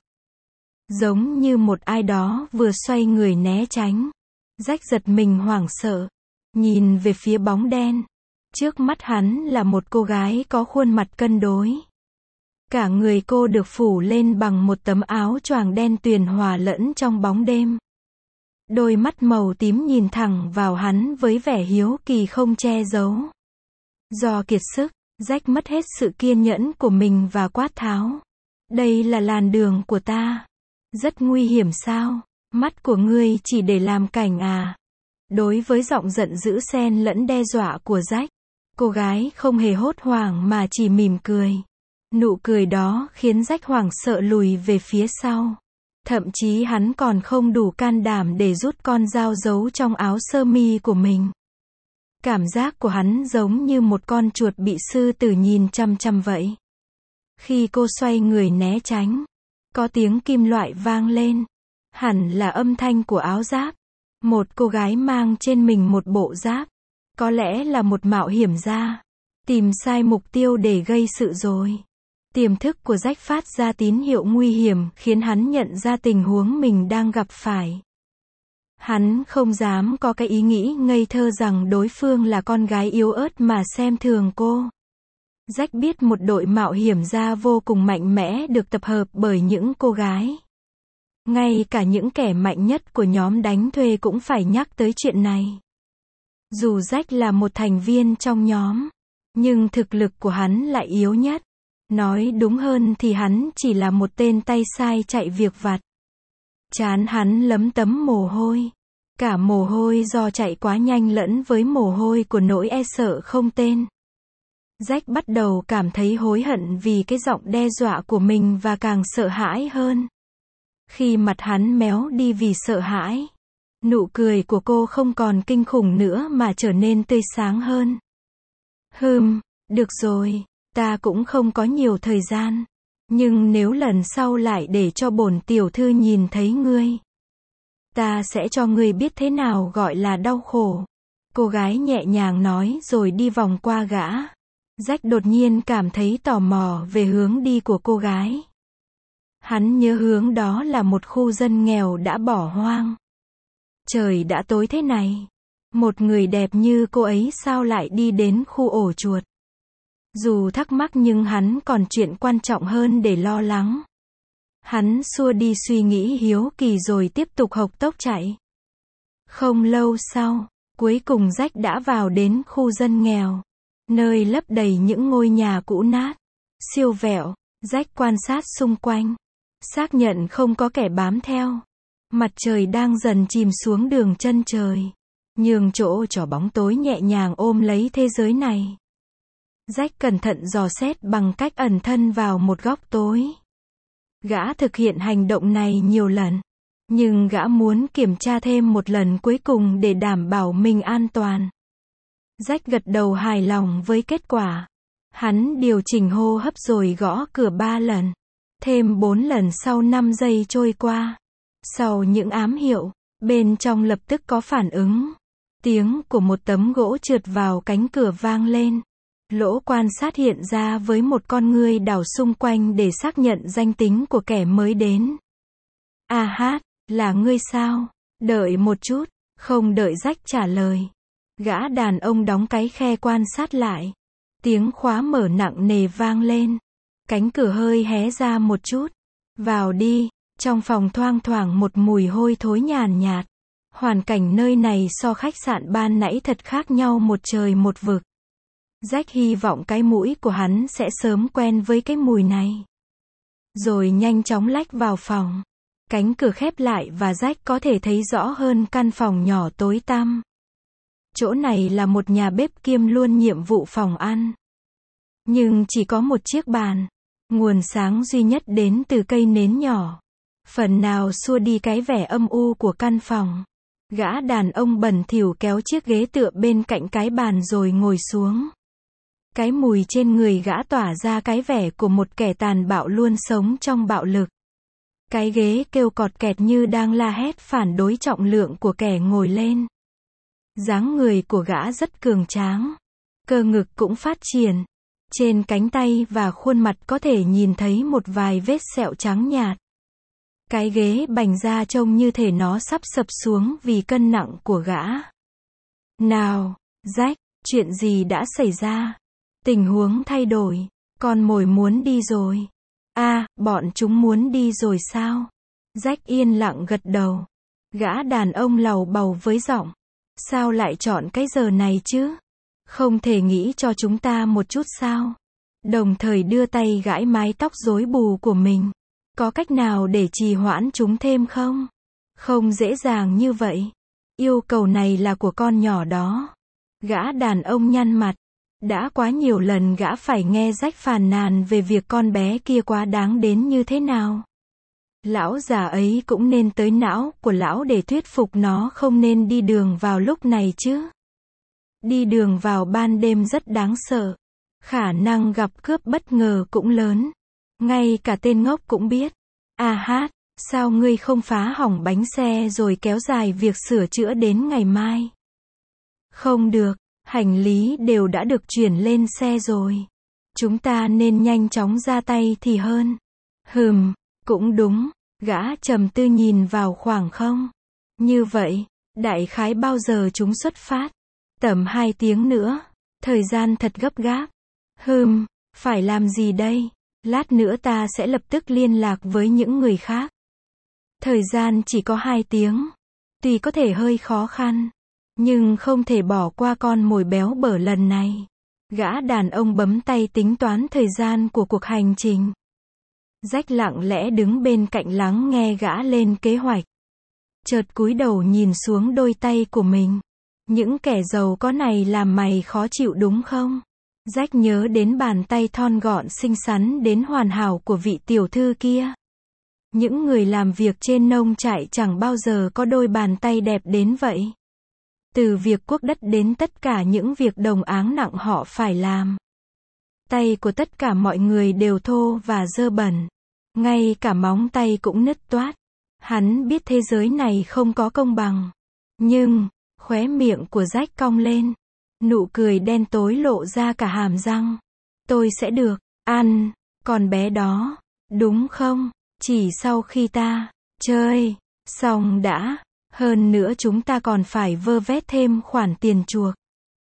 Giống như một ai đó vừa xoay người né tránh. Jack giật mình hoảng sợ, nhìn về phía bóng đen. Trước mắt hắn là một cô gái có khuôn mặt cân đối. Cả người cô được phủ lên bằng một tấm áo choàng đen tuyền hòa lẫn trong bóng đêm. Đôi mắt màu tím nhìn thẳng vào hắn với vẻ hiếu kỳ không che giấu. Do kiệt sức, Jack mất hết sự kiên nhẫn của mình và quát tháo. Đây là làn đường của ta. Rất nguy hiểm sao? Mắt của ngươi chỉ để làm cảnh à? Đối với giọng giận dữ xen lẫn đe dọa của Jack, cô gái không hề hốt hoảng mà chỉ mỉm cười. Nụ cười đó khiến Jack hoảng sợ lùi về phía sau. Thậm chí hắn còn không đủ can đảm để rút con dao giấu trong áo sơ mi của mình. Cảm giác của hắn giống như một con chuột bị sư tử nhìn chăm chăm vậy. Khi cô xoay người né tránh, có tiếng kim loại vang lên. Hẳn là âm thanh của áo giáp. Một cô gái mang trên mình một bộ giáp. Có lẽ là một mạo hiểm gia. Tìm sai mục tiêu để gây sự rồi. Tiềm thức của Jack phát ra tín hiệu nguy hiểm khiến hắn nhận ra tình huống mình đang gặp phải. Hắn không dám có cái ý nghĩ ngây thơ rằng đối phương là con gái yếu ớt mà xem thường cô. Jack biết một đội mạo hiểm gia vô cùng mạnh mẽ được tập hợp bởi những cô gái. Ngay cả những kẻ mạnh nhất của nhóm đánh thuê cũng phải nhắc tới chuyện này. Dù Jack là một thành viên trong nhóm, nhưng thực lực của hắn lại yếu nhất. Nói đúng hơn thì hắn chỉ là một tên tay sai chạy việc vặt. Trán hắn lấm tấm mồ hôi. Cả mồ hôi do chạy quá nhanh lẫn với mồ hôi của nỗi e sợ không tên. Jack bắt đầu cảm thấy hối hận vì cái giọng đe dọa của mình và càng sợ hãi hơn. Khi mặt hắn méo đi vì sợ hãi, nụ cười của cô không còn kinh khủng nữa mà trở nên tươi sáng hơn. Hừm, được rồi, ta cũng không có nhiều thời gian. Nhưng nếu lần sau lại để cho bổn tiểu thư nhìn thấy ngươi, ta sẽ cho ngươi biết thế nào gọi là đau khổ. Cô gái nhẹ nhàng nói rồi đi vòng qua gã. Jack đột nhiên cảm thấy tò mò về hướng đi của cô gái. Hắn nhớ hướng đó là một khu dân nghèo đã bỏ hoang. Trời đã tối thế này. Một người đẹp như cô ấy sao lại đi đến khu ổ chuột? Dù thắc mắc nhưng hắn còn chuyện quan trọng hơn để lo lắng. Hắn xua đi suy nghĩ hiếu kỳ rồi tiếp tục hộc tốc chạy. Không lâu sau, cuối cùng Jack đã vào đến khu dân nghèo. Nơi lấp đầy những ngôi nhà cũ nát, siêu vẹo. Jack quan sát xung quanh. Xác nhận không có kẻ bám theo. Mặt trời đang dần chìm xuống đường chân trời. Nhường chỗ cho bóng tối nhẹ nhàng ôm lấy thế giới này. Jack cẩn thận dò xét bằng cách ẩn thân vào một góc tối. Gã thực hiện hành động này nhiều lần. Nhưng gã muốn kiểm tra thêm một lần cuối cùng để đảm bảo mình an toàn. Jack gật đầu hài lòng với kết quả. Hắn điều chỉnh hô hấp rồi gõ cửa ba lần. Thêm bốn lần sau năm giây trôi qua. Sau những ám hiệu, bên trong lập tức có phản ứng. Tiếng của một tấm gỗ trượt vào cánh cửa vang lên. Lỗ quan sát hiện ra với một con ngươi đảo xung quanh để xác nhận danh tính của kẻ mới đến. À hát, là ngươi sao? Đợi một chút, không đợi Jack trả lời. Gã đàn ông đóng cái khe quan sát lại. Tiếng khóa mở nặng nề vang lên. Cánh cửa hơi hé ra một chút. Vào đi, trong phòng thoang thoảng một mùi hôi thối nhàn nhạt. Hoàn cảnh nơi này so khách sạn ban nãy thật khác nhau một trời một vực. Jack hy vọng cái mũi của hắn sẽ sớm quen với cái mùi này. Rồi nhanh chóng lách vào phòng. Cánh cửa khép lại và Jack có thể thấy rõ hơn căn phòng nhỏ tối tăm. Chỗ này là một nhà bếp kiêm luôn nhiệm vụ phòng ăn. Nhưng chỉ có một chiếc bàn. Nguồn sáng duy nhất đến từ cây nến nhỏ. Phần nào xua đi cái vẻ âm u của căn phòng. Gã đàn ông bẩn thỉu kéo chiếc ghế tựa bên cạnh cái bàn rồi ngồi xuống. Cái mùi trên người gã tỏa ra cái vẻ của một kẻ tàn bạo luôn sống trong bạo lực. Cái ghế kêu cọt kẹt như đang la hét phản đối trọng lượng của kẻ ngồi lên. Dáng người của gã rất cường tráng. Cơ ngực cũng phát triển. Trên cánh tay và khuôn mặt có thể nhìn thấy một vài vết sẹo trắng nhạt. Cái ghế bành ra trông như thể nó sắp sập xuống vì cân nặng của gã. Nào, Jack, chuyện gì đã xảy ra? Tình huống thay đổi. Con mồi muốn đi rồi. À, bọn chúng muốn đi rồi sao? Jack yên lặng gật đầu. Gã đàn ông lầu bầu với giọng. Sao lại chọn cái giờ này chứ? Không thể nghĩ cho chúng ta một chút sao? Đồng thời đưa tay gãi mái tóc rối bù của mình. Có cách nào để trì hoãn chúng thêm không? Không dễ dàng như vậy. Yêu cầu này là của con nhỏ đó. Gã đàn ông nhăn mặt. Đã quá nhiều lần gã phải nghe Jack phàn nàn về việc con bé kia quá đáng đến như thế nào. Lão già ấy cũng nên tới não của lão để thuyết phục nó không nên đi đường vào lúc này chứ. Đi đường vào ban đêm rất đáng sợ. Khả năng gặp cướp bất ngờ cũng lớn. Ngay cả tên ngốc cũng biết. À hát, sao ngươi không phá hỏng bánh xe rồi kéo dài việc sửa chữa đến ngày mai? Không được, hành lý đều đã được chuyển lên xe rồi. Chúng ta nên nhanh chóng ra tay thì hơn. Hừm, cũng đúng, gã trầm tư nhìn vào khoảng không. Như vậy, đại khái bao giờ chúng xuất phát? Tầm hai tiếng nữa. Thời gian thật gấp gáp. Hừm, phải làm gì đây? Lát nữa ta sẽ lập tức liên lạc với những người khác. Thời gian chỉ có hai tiếng. Tuy có thể hơi khó khăn, nhưng không thể bỏ qua con mồi béo bở lần này. Gã đàn ông bấm tay tính toán thời gian của cuộc hành trình. Jack lặng lẽ đứng bên cạnh lắng nghe gã lên kế hoạch. Chợt cúi đầu nhìn xuống đôi tay của mình. Những kẻ giàu có này làm mày khó chịu đúng không? Jack nhớ đến bàn tay thon gọn xinh xắn đến hoàn hảo của vị tiểu thư kia. Những người làm việc trên nông trại chẳng bao giờ có đôi bàn tay đẹp đến vậy. Từ việc cuốc đất đến tất cả những việc đồng áng nặng họ phải làm. Tay của tất cả mọi người đều thô và dơ bẩn. Ngay cả móng tay cũng nứt toát. Hắn biết thế giới này không có công bằng. Nhưng, khóe miệng của Jack cong lên. Nụ cười đen tối lộ ra cả hàm răng. Tôi sẽ được ăn con bé đó, đúng không? Chỉ sau khi ta chơi xong đã. Hơn nữa chúng ta còn phải vơ vét thêm khoản tiền chuộc.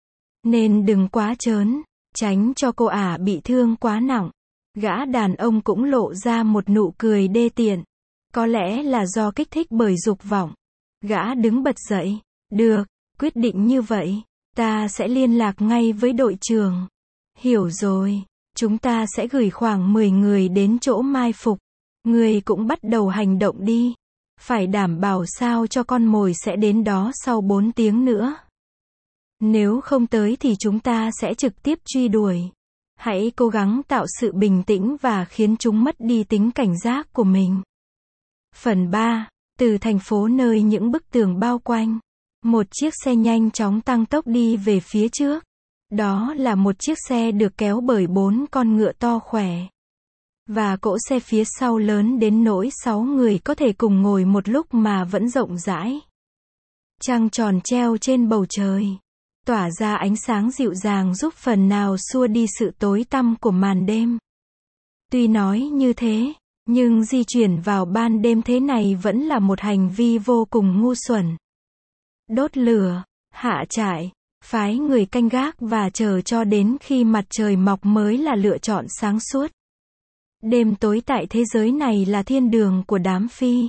Nên đừng quá trớn, tránh cho cô ả bị thương quá nặng. Gã đàn ông cũng lộ ra một nụ cười đê tiện. Có lẽ là do kích thích bởi dục vọng. Gã đứng bật dậy. Được, quyết định như vậy. Ta sẽ liên lạc ngay với đội trưởng. Hiểu rồi. Chúng ta sẽ gửi khoảng mười người đến chỗ mai phục. Ngươi cũng bắt đầu hành động đi. Phải đảm bảo sao cho con mồi sẽ đến đó sau bốn tiếng nữa. Nếu không tới thì chúng ta sẽ trực tiếp truy đuổi. Hãy cố gắng tạo sự bình tĩnh và khiến chúng mất đi tính cảnh giác của mình. Phần ba. Từ thành phố nơi những bức tường bao quanh. Một chiếc xe nhanh chóng tăng tốc đi về phía trước. Đó là một chiếc xe được kéo bởi bốn con ngựa to khỏe. Và cỗ xe phía sau lớn đến nỗi sáu người có thể cùng ngồi một lúc mà vẫn rộng rãi. Trăng tròn treo trên bầu trời. Tỏa ra ánh sáng dịu dàng giúp phần nào xua đi sự tối tăm của màn đêm. Tuy nói như thế, nhưng di chuyển vào ban đêm thế này vẫn là một hành vi vô cùng ngu xuẩn. Đốt lửa, hạ trại, phái người canh gác và chờ cho đến khi mặt trời mọc mới là lựa chọn sáng suốt. Đêm tối tại thế giới này là thiên đường của đám phi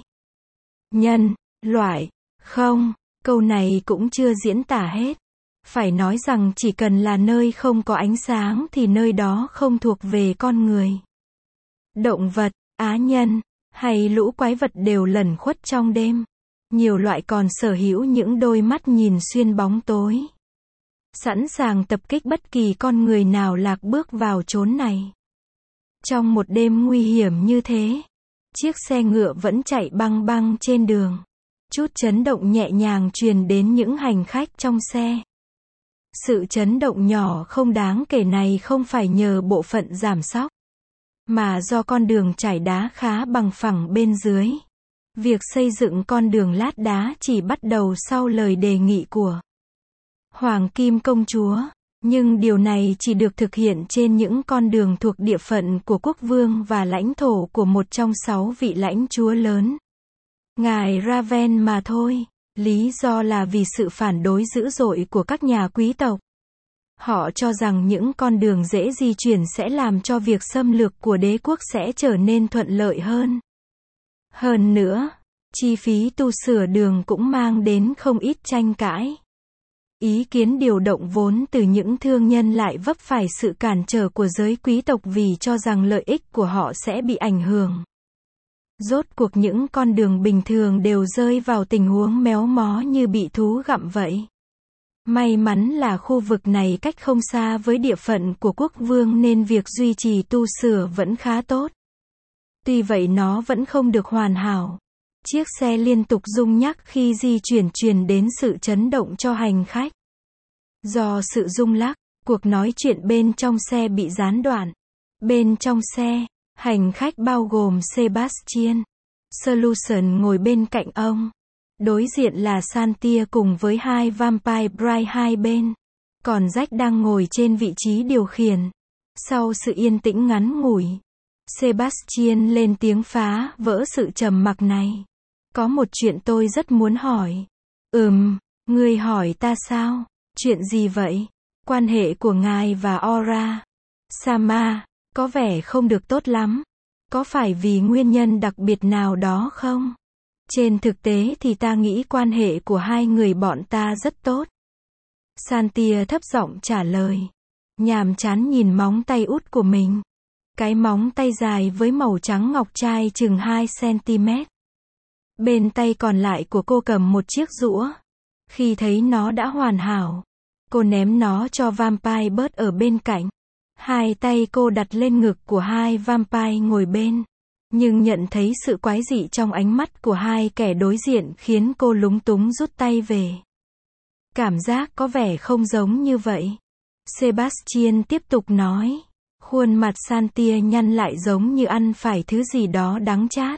nhân loại. Không, câu này cũng chưa diễn tả hết. Phải nói rằng chỉ cần là nơi không có ánh sáng thì nơi đó không thuộc về con người, động vật, á nhân. hay lũ quái vật đều lẩn khuất trong đêm. Nhiều loại còn sở hữu những đôi mắt nhìn xuyên bóng tối, sẵn sàng tập kích bất kỳ con người nào lạc bước vào chốn này. Trong một đêm nguy hiểm như thế, chiếc xe ngựa vẫn chạy băng băng trên đường. Chút chấn động nhẹ nhàng truyền đến những hành khách trong xe. Sự chấn động nhỏ không đáng kể này không phải nhờ bộ phận giảm xóc, mà do con đường trải đá khá bằng phẳng bên dưới. Việc xây dựng con đường lát đá chỉ bắt đầu sau lời đề nghị của Hoàng Kim Công Chúa, nhưng điều này chỉ được thực hiện trên những con đường thuộc địa phận của quốc vương và lãnh thổ của một trong sáu vị lãnh chúa lớn, ngài Raven mà thôi. Lý do là vì sự phản đối dữ dội của các nhà quý tộc. Họ cho rằng những con đường dễ di chuyển sẽ làm cho việc xâm lược của đế quốc sẽ trở nên thuận lợi hơn. Hơn nữa, chi phí tu sửa đường cũng mang đến không ít tranh cãi. Ý kiến điều động vốn từ những thương nhân lại vấp phải sự cản trở của giới quý tộc vì cho rằng lợi ích của họ sẽ bị ảnh hưởng. Rốt cuộc những con đường bình thường đều rơi vào tình huống méo mó như bị thú gặm vậy. May mắn là khu vực này cách không xa với địa phận của quốc vương nên việc duy trì tu sửa vẫn khá tốt. Tuy vậy nó vẫn không được hoàn hảo. Chiếc xe liên tục rung nhắc khi di chuyển truyền đến sự chấn động cho hành khách. Do sự rung lắc, cuộc nói chuyện bên trong xe bị gián đoạn. Bên trong xe, hành khách bao gồm Sebastian Solution ngồi bên cạnh ông. Đối diện là Santia cùng với hai Vampire Bride hai bên. Còn Jack đang ngồi trên vị trí điều khiển. Sau sự yên tĩnh ngắn ngủi, Sebastian lên tiếng phá vỡ sự trầm mặc này. Có một chuyện tôi rất muốn hỏi. Ừm, ngươi hỏi ta sao? Chuyện gì vậy? Quan hệ của ngài và Aura Sama có vẻ không được tốt lắm. Có phải vì nguyên nhân đặc biệt nào đó không? Trên thực tế thì ta nghĩ quan hệ của hai người bọn ta rất tốt. Santia thấp giọng trả lời. Nhàm chán nhìn móng tay út của mình. Cái móng tay dài với màu trắng ngọc trai chừng hai xăng-ti-mét. Bên tay còn lại của cô cầm một chiếc rũa. Khi thấy nó đã hoàn hảo, cô ném nó cho Vampire Bird ở bên cạnh. Hai tay cô đặt lên ngực của hai Vampire ngồi bên. Nhưng nhận thấy sự quái dị trong ánh mắt của hai kẻ đối diện khiến cô lúng túng rút tay về. Cảm giác có vẻ không giống như vậy. Sebastian tiếp tục nói. Khuôn mặt Santia nhăn lại giống như ăn phải thứ gì đó đắng chát.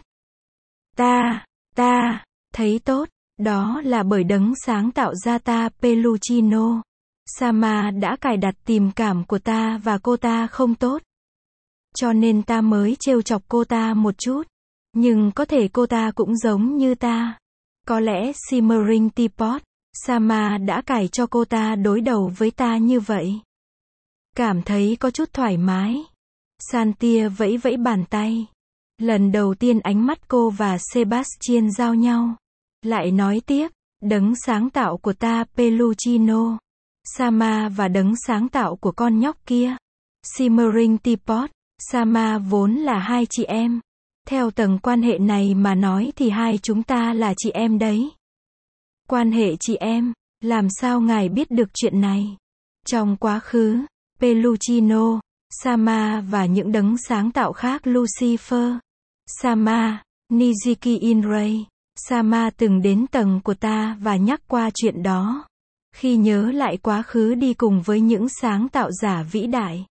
Ta, ta, thấy tốt, đó là bởi đấng sáng tạo ra ta Peluchino. Sama đã cài đặt tình cảm của ta và cô ta không tốt. Cho nên ta mới trêu chọc cô ta một chút. Nhưng có thể cô ta cũng giống như ta. Có lẽ Shimmering Teapot, Sama đã cài cho cô ta đối đầu với ta như vậy. Cảm thấy có chút thoải mái. Santia vẫy vẫy bàn tay. Lần đầu tiên ánh mắt cô và Sebastian giao nhau. Lại nói tiếp, đấng sáng tạo của ta Peluchino, Sama và đấng sáng tạo của con nhóc kia, Shimmering Teapot, Sama vốn là hai chị em. Theo tầng quan hệ này mà nói thì hai chúng ta là chị em đấy. Quan hệ chị em, làm sao ngài biết được chuyện này? Trong quá khứ, Peluchino, Sama và những đấng sáng tạo khác Lucifer, Sama, Niziki Inray, Sama từng đến tầng của ta và nhắc qua chuyện đó. Khi nhớ lại quá khứ đi cùng với những sáng tạo giả vĩ đại.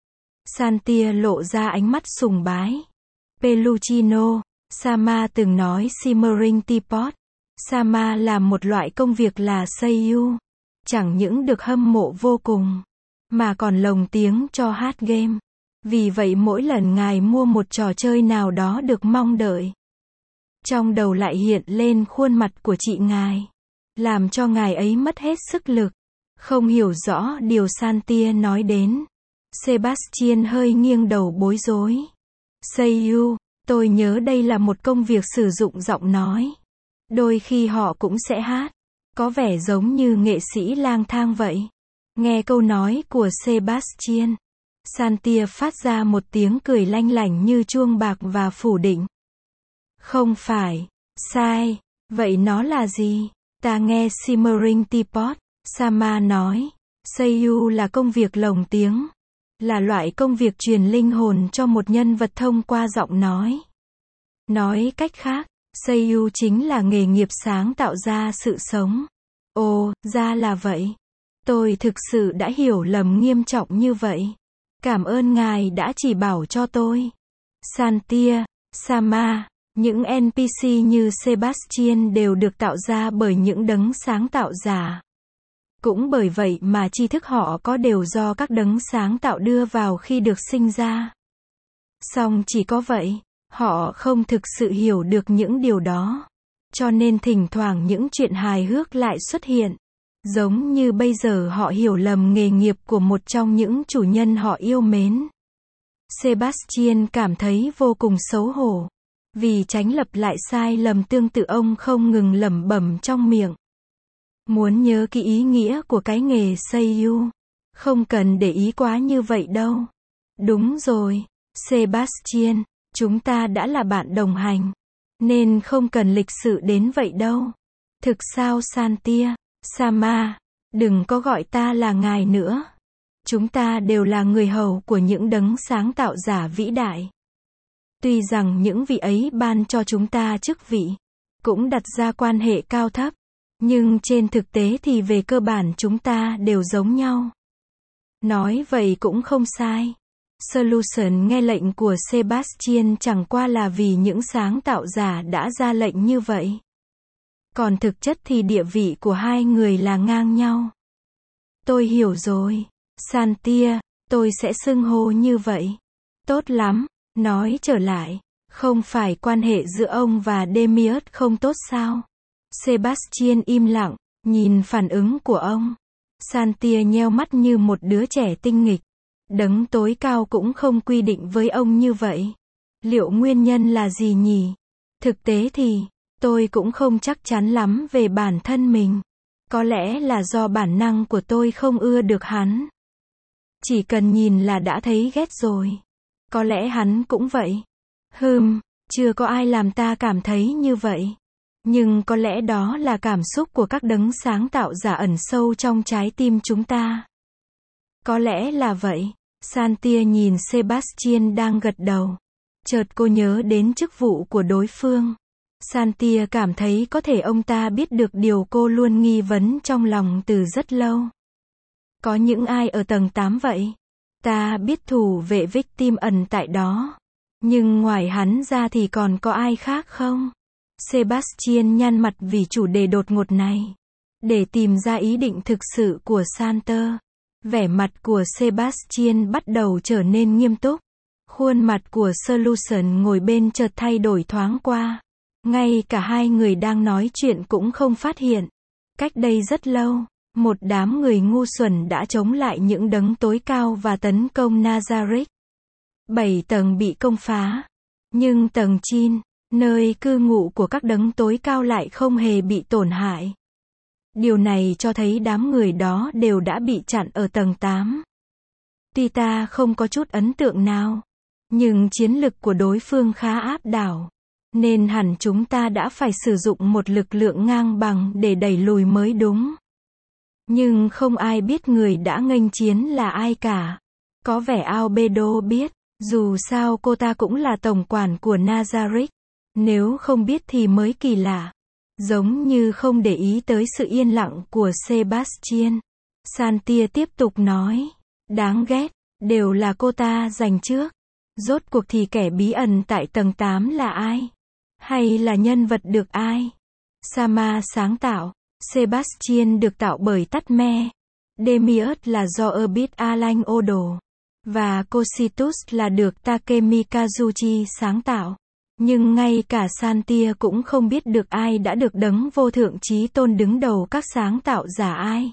Santia lộ ra ánh mắt sùng bái. Peluchino, Sama từng nói Shimmering Teapot, Sama làm một loại công việc là Seiyu. Chẳng những được hâm mộ vô cùng, mà còn lồng tiếng cho hát game. Vì vậy mỗi lần ngài mua một trò chơi nào đó được mong đợi, trong đầu lại hiện lên khuôn mặt của chị ngài, làm cho ngài ấy mất hết sức lực. Không hiểu rõ điều Santia nói đến, Sebastian hơi nghiêng đầu bối rối. Seiyu, tôi nhớ đây là một công việc sử dụng giọng nói. Đôi khi họ cũng sẽ hát, có vẻ giống như nghệ sĩ lang thang vậy. Nghe câu nói của Sebastian, Santia phát ra một tiếng cười lanh lảnh như chuông bạc và phủ định. Không phải. Sai. Vậy nó là gì? Ta nghe Simmering Teapot, Sama nói. Seiyu là công việc lồng tiếng. Là loại công việc truyền linh hồn cho một nhân vật thông qua giọng nói. Nói cách khác, Seiyu chính là nghề nghiệp sáng tạo ra sự sống. Ồ, ra là vậy. Tôi thực sự đã hiểu lầm nghiêm trọng như vậy. Cảm ơn ngài đã chỉ bảo cho tôi. Santia, Sama, những en pê xê như Sebastian đều được tạo ra bởi những đấng sáng tạo giả. Cũng bởi vậy mà tri thức họ có đều do các đấng sáng tạo đưa vào khi được sinh ra. Song chỉ có vậy, họ không thực sự hiểu được những điều đó. Cho nên thỉnh thoảng những chuyện hài hước lại xuất hiện. Giống như bây giờ họ hiểu lầm nghề nghiệp của một trong những chủ nhân họ yêu mến. Sebastian cảm thấy vô cùng xấu hổ. Vì tránh lặp lại sai lầm tương tự ông không ngừng lẩm bẩm trong miệng. Muốn nhớ kỹ ý nghĩa của cái nghề Seiyu. Không cần để ý quá như vậy đâu. Đúng rồi, Sebastian, chúng ta đã là bạn đồng hành. Nên không cần lịch sự đến vậy đâu. Thực sao Santia, Sama, đừng có gọi ta là ngài nữa. Chúng ta đều là người hầu của những đấng sáng tạo giả vĩ đại. Tuy rằng những vị ấy ban cho chúng ta chức vị, cũng đặt ra quan hệ cao thấp, nhưng trên thực tế thì về cơ bản chúng ta đều giống nhau. Nói vậy cũng không sai. Solution nghe lệnh của Sebastian chẳng qua là vì những sáng tạo giả đã ra lệnh như vậy. Còn thực chất thì địa vị của hai người là ngang nhau. Tôi hiểu rồi. Santia, tôi sẽ xưng hô như vậy. Tốt lắm. Nói trở lại, không phải quan hệ giữa ông và Demiurge không tốt sao? Sebastian im lặng, nhìn phản ứng của ông. Santia nheo mắt như một đứa trẻ tinh nghịch. Đấng tối cao cũng không quy định với ông như vậy. Liệu nguyên nhân là gì nhỉ? Thực tế thì, tôi cũng không chắc chắn lắm về bản thân mình. Có lẽ là do bản năng của tôi không ưa được hắn. Chỉ cần nhìn là đã thấy ghét rồi. Có lẽ hắn cũng vậy. Hừm, chưa có ai làm ta cảm thấy như vậy. Nhưng có lẽ đó là cảm xúc của các đấng sáng tạo giả ẩn sâu trong trái tim chúng ta. Có lẽ là vậy. Santia nhìn Sebastian đang gật đầu. Chợt cô nhớ đến chức vụ của đối phương. Santia cảm thấy có thể ông ta biết được điều cô luôn nghi vấn trong lòng từ rất lâu. Có những ai ở tầng tám vậy? Ta biết thủ vệ victim ẩn tại đó. Nhưng ngoài hắn ra thì còn có ai khác không? Sebastian nhăn mặt vì chủ đề đột ngột này. Để tìm ra ý định thực sự của Santer. Vẻ mặt của Sebastian bắt đầu trở nên nghiêm túc. Khuôn mặt của Solution ngồi bên chợt thay đổi thoáng qua. Ngay cả hai người đang nói chuyện cũng không phát hiện. Cách đây rất lâu, một đám người ngu xuẩn đã chống lại những đấng tối cao và tấn công Nazareth. Bảy tầng bị công phá. Nhưng tầng chín, nơi cư ngụ của các đấng tối cao lại không hề bị tổn hại. Điều này cho thấy đám người đó đều đã bị chặn ở tầng tám. Tuy ta không có chút ấn tượng nào, nhưng chiến lực của đối phương khá áp đảo. Nên hẳn chúng ta đã phải sử dụng một lực lượng ngang bằng để đẩy lùi mới đúng. Nhưng không ai biết người đã nghênh chiến là ai cả. Có vẻ Albedo biết, dù sao cô ta cũng là tổng quản của Nazareth. Nếu không biết thì mới kỳ lạ. Giống như không để ý tới sự yên lặng của Sebastian. Santia tiếp tục nói. Đáng ghét, đều là cô ta giành trước. Rốt cuộc thì kẻ bí ẩn tại tầng tám là ai? Hay là nhân vật được ai? Sama sáng tạo. Sebastian được tạo bởi Tatme. Demiurge là do Orbit Alan Odo. Và Cositus là được Takemi Kazuchi sáng tạo. Nhưng ngay cả Santia cũng không biết được ai đã được đấng vô thượng chí tôn đứng đầu các sáng tạo giả ai.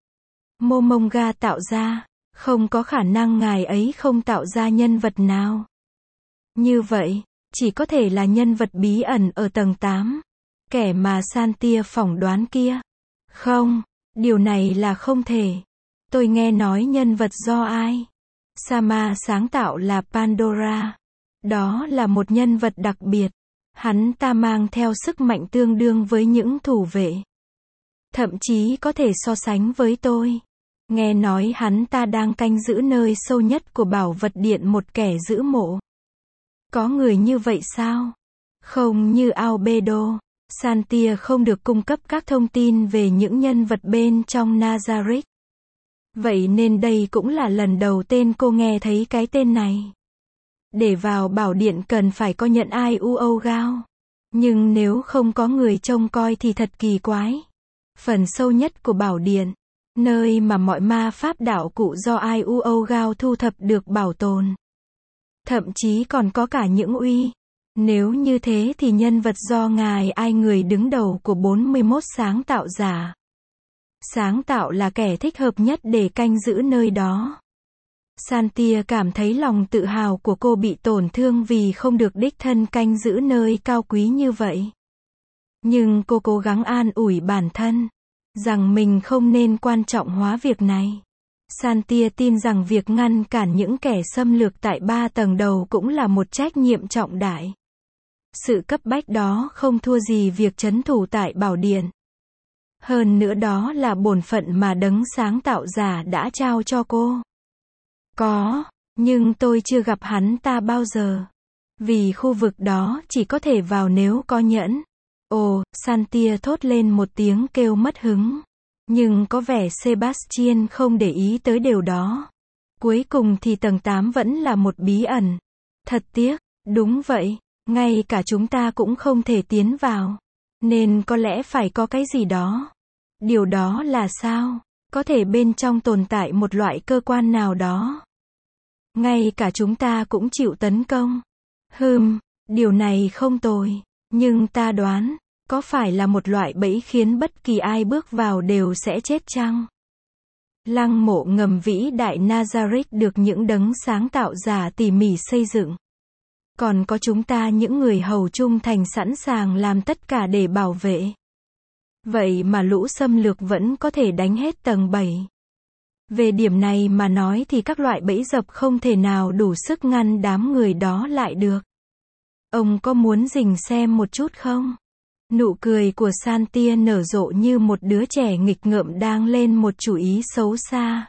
Momonga tạo ra. Không có khả năng ngài ấy không tạo ra nhân vật nào. Như vậy, chỉ có thể là nhân vật bí ẩn ở tầng tám. Kẻ mà Santia phỏng đoán kia. Không, điều này là không thể. Tôi nghe nói nhân vật do ai? Sama sáng tạo là Pandora. Đó là một nhân vật đặc biệt. Hắn ta mang theo sức mạnh tương đương với những thủ vệ. Thậm chí có thể so sánh với tôi. Nghe nói hắn ta đang canh giữ nơi sâu nhất của bảo vật điện, một kẻ giữ mộ. Có người như vậy sao? Không như Albedo, Santia không được cung cấp các thông tin về những nhân vật bên trong Nazarick. Vậy nên đây cũng là lần đầu tiên cô nghe thấy cái tên này. Để vào bảo điện cần phải có nhận ai u âu gao. Nhưng nếu không có người trông coi thì thật kỳ quái. Phần sâu nhất của bảo điện, nơi mà mọi ma pháp đạo cụ do ai u âu gao thu thập được bảo tồn. Thậm chí còn có cả những uy. Nếu như thế thì nhân vật do ngài ai người đứng đầu của bốn mươi mốt sáng tạo giả. Sáng tạo là kẻ thích hợp nhất để canh giữ nơi đó. Santia cảm thấy lòng tự hào của cô bị tổn thương vì không được đích thân canh giữ nơi cao quý như vậy. Nhưng cô cố gắng an ủi bản thân, rằng mình không nên quan trọng hóa việc này. Santia tin rằng việc ngăn cản những kẻ xâm lược tại ba tầng đầu cũng là một trách nhiệm trọng đại. Sự cấp bách đó không thua gì việc trấn thủ tại bảo điện. Hơn nữa đó là bổn phận mà đấng sáng tạo giả đã trao cho cô. Có, nhưng tôi chưa gặp hắn ta bao giờ. Vì khu vực đó chỉ có thể vào nếu có nhẫn. Ồ, Santia thốt lên một tiếng kêu mất hứng. Nhưng có vẻ Sebastian không để ý tới điều đó. Cuối cùng thì tầng tám vẫn là một bí ẩn. Thật tiếc, đúng vậy, ngay cả chúng ta cũng không thể tiến vào. Nên có lẽ phải có cái gì đó. Điều đó là sao? Có thể bên trong tồn tại một loại cơ quan nào đó. Ngay cả chúng ta cũng chịu tấn công. Hừm, điều này không tồi. Nhưng ta đoán, có phải là một loại bẫy khiến bất kỳ ai bước vào đều sẽ chết chăng? Lăng mộ ngầm vĩ đại Nazarick được những đấng sáng tạo giả tỉ mỉ xây dựng. Còn có chúng ta những người hầu trung thành sẵn sàng làm tất cả để bảo vệ. Vậy mà lũ xâm lược vẫn có thể đánh hết tầng bảy. Về điểm này mà nói thì các loại bẫy dập không thể nào đủ sức ngăn đám người đó lại được. Ông có muốn rình xem một chút không? Nụ cười của Santia nở rộ như một đứa trẻ nghịch ngợm đang lên một chủ ý xấu xa.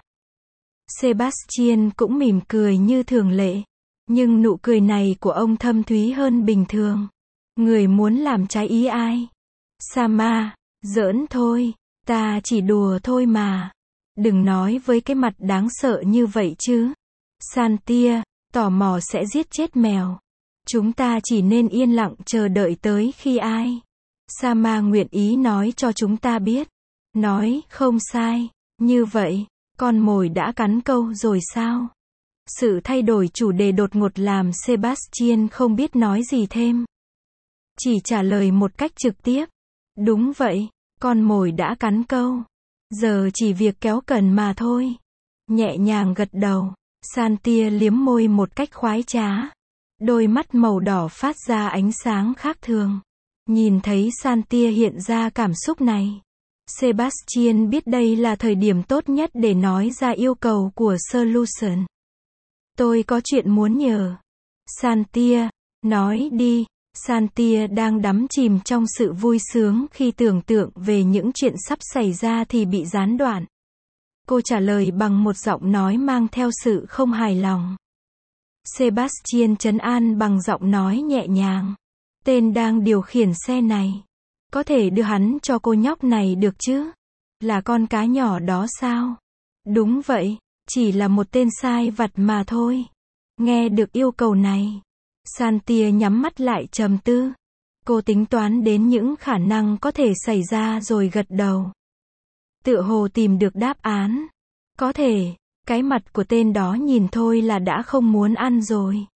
Sebastian cũng mỉm cười như thường lệ. Nhưng nụ cười này của ông thâm thúy hơn bình thường. Người muốn làm trái ý ai? Sama, giỡn thôi, ta chỉ đùa thôi mà. Đừng nói với cái mặt đáng sợ như vậy chứ. Santia, tò mò sẽ giết chết mèo. Chúng ta chỉ nên yên lặng chờ đợi tới khi ai. Sama nguyện ý nói cho chúng ta biết. Nói, không sai. Như vậy, con mồi đã cắn câu rồi sao? Sự thay đổi chủ đề đột ngột làm Sebastian không biết nói gì thêm. Chỉ trả lời một cách trực tiếp. Đúng vậy, con mồi đã cắn câu. Giờ chỉ việc kéo cần mà thôi. Nhẹ nhàng gật đầu. Santia liếm môi một cách khoái trá. Đôi mắt màu đỏ phát ra ánh sáng khác thường. Nhìn thấy Santia hiện ra cảm xúc này. Sebastian biết đây là thời điểm tốt nhất để nói ra yêu cầu của Solution. Tôi có chuyện muốn nhờ. Santia, nói đi. Santia đang đắm chìm trong sự vui sướng khi tưởng tượng về những chuyện sắp xảy ra thì bị gián đoạn. Cô trả lời bằng một giọng nói mang theo sự không hài lòng. Sebastian trấn an bằng giọng nói nhẹ nhàng. Tên đang điều khiển xe này. Có thể đưa hắn cho cô nhóc này được chứ? Là con cá nhỏ đó sao? Đúng vậy, chỉ là một tên sai vặt mà thôi. Nghe được yêu cầu này. Santia nhắm mắt lại trầm tư. Cô tính toán đến những khả năng có thể xảy ra rồi gật đầu. Tựa hồ tìm được đáp án. Có thể, cái mặt của tên đó nhìn thôi là đã không muốn ăn rồi.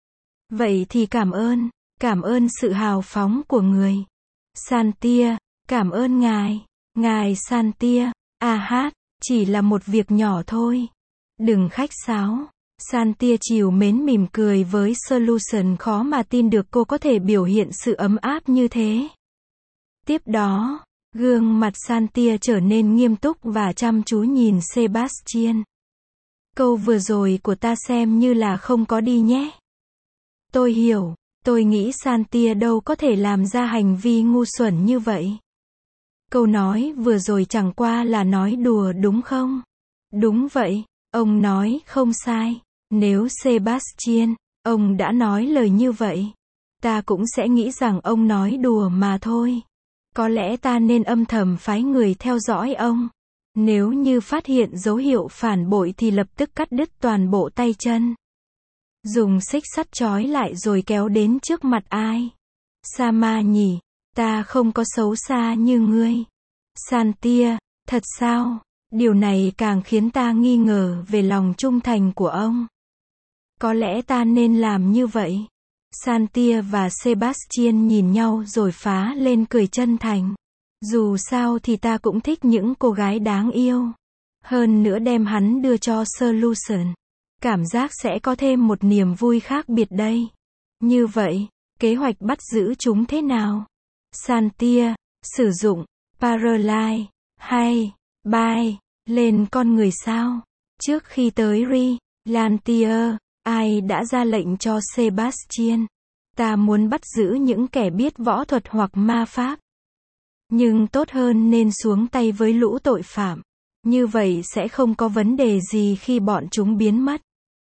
Vậy thì cảm ơn, cảm ơn sự hào phóng của người. Santia, cảm ơn ngài, ngài Santia, à hát, chỉ là một việc nhỏ thôi. Đừng khách sáo. Santia trìu mến mỉm cười với Solution, khó mà tin được cô có thể biểu hiện sự ấm áp như thế. Tiếp đó, gương mặt Santia trở nên nghiêm túc và chăm chú nhìn Sebastian. Câu vừa rồi của ta xem như là không có đi nhé. Tôi hiểu, Tôi nghĩ Santia đâu có thể làm ra hành vi ngu xuẩn như vậy. Câu nói vừa rồi chẳng qua là nói đùa đúng không? Đúng vậy, ông nói không sai. Nếu Sebastian, ông đã nói lời như vậy, ta cũng sẽ nghĩ rằng ông nói đùa mà thôi. Có lẽ ta nên âm thầm phái người theo dõi ông. Nếu như phát hiện dấu hiệu phản bội thì lập tức cắt đứt toàn bộ tay chân. Dùng xích sắt trói lại rồi kéo đến trước mặt ai? Sama nhỉ, ta không có xấu xa như ngươi. Santia, thật sao? Điều này càng khiến ta nghi ngờ về lòng trung thành của ông. Có lẽ ta nên làm như vậy. Santia và Sebastian nhìn nhau rồi phá lên cười chân thành. Dù sao thì ta cũng thích những cô gái đáng yêu. Hơn nữa đem hắn đưa cho Solution. Cảm giác sẽ có thêm một niềm vui khác biệt đây. Như vậy, kế hoạch bắt giữ chúng thế nào? Santia, sử dụng Paralyze hay Bay lên con người sao? Trước khi tới Ri, Lantier, ai đã ra lệnh cho Sebastian? Ta muốn bắt giữ những kẻ biết võ thuật hoặc ma pháp. Nhưng tốt hơn nên xuống tay với lũ tội phạm. Như vậy sẽ không có vấn đề gì khi bọn chúng biến mất.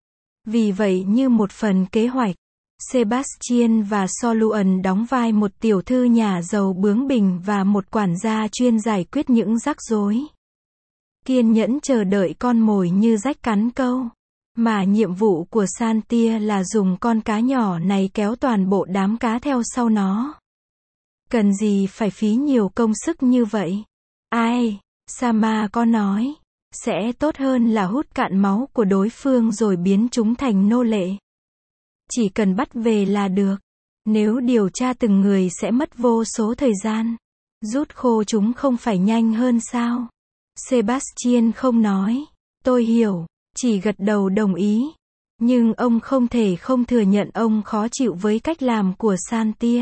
Vì vậy như một phần kế hoạch, Sebastian và Solution đóng vai một tiểu thư nhà giàu bướng bỉnh và một quản gia chuyên giải quyết những rắc rối. Kiên nhẫn chờ đợi con mồi như rách cắn câu. Mà nhiệm vụ của Santia là dùng con cá nhỏ này kéo toàn bộ đám cá theo sau nó. Cần gì phải phí nhiều công sức như vậy? Ai, Sama có nói, sẽ tốt hơn là hút cạn máu của đối phương rồi biến chúng thành nô lệ. Chỉ cần bắt về là được. Nếu điều tra từng người sẽ mất vô số thời gian. Rút khô chúng không phải nhanh hơn sao? Sebastian không nói. Tôi hiểu, chỉ gật đầu đồng ý. Nhưng ông không thể không thừa nhận ông khó chịu với cách làm của Santia.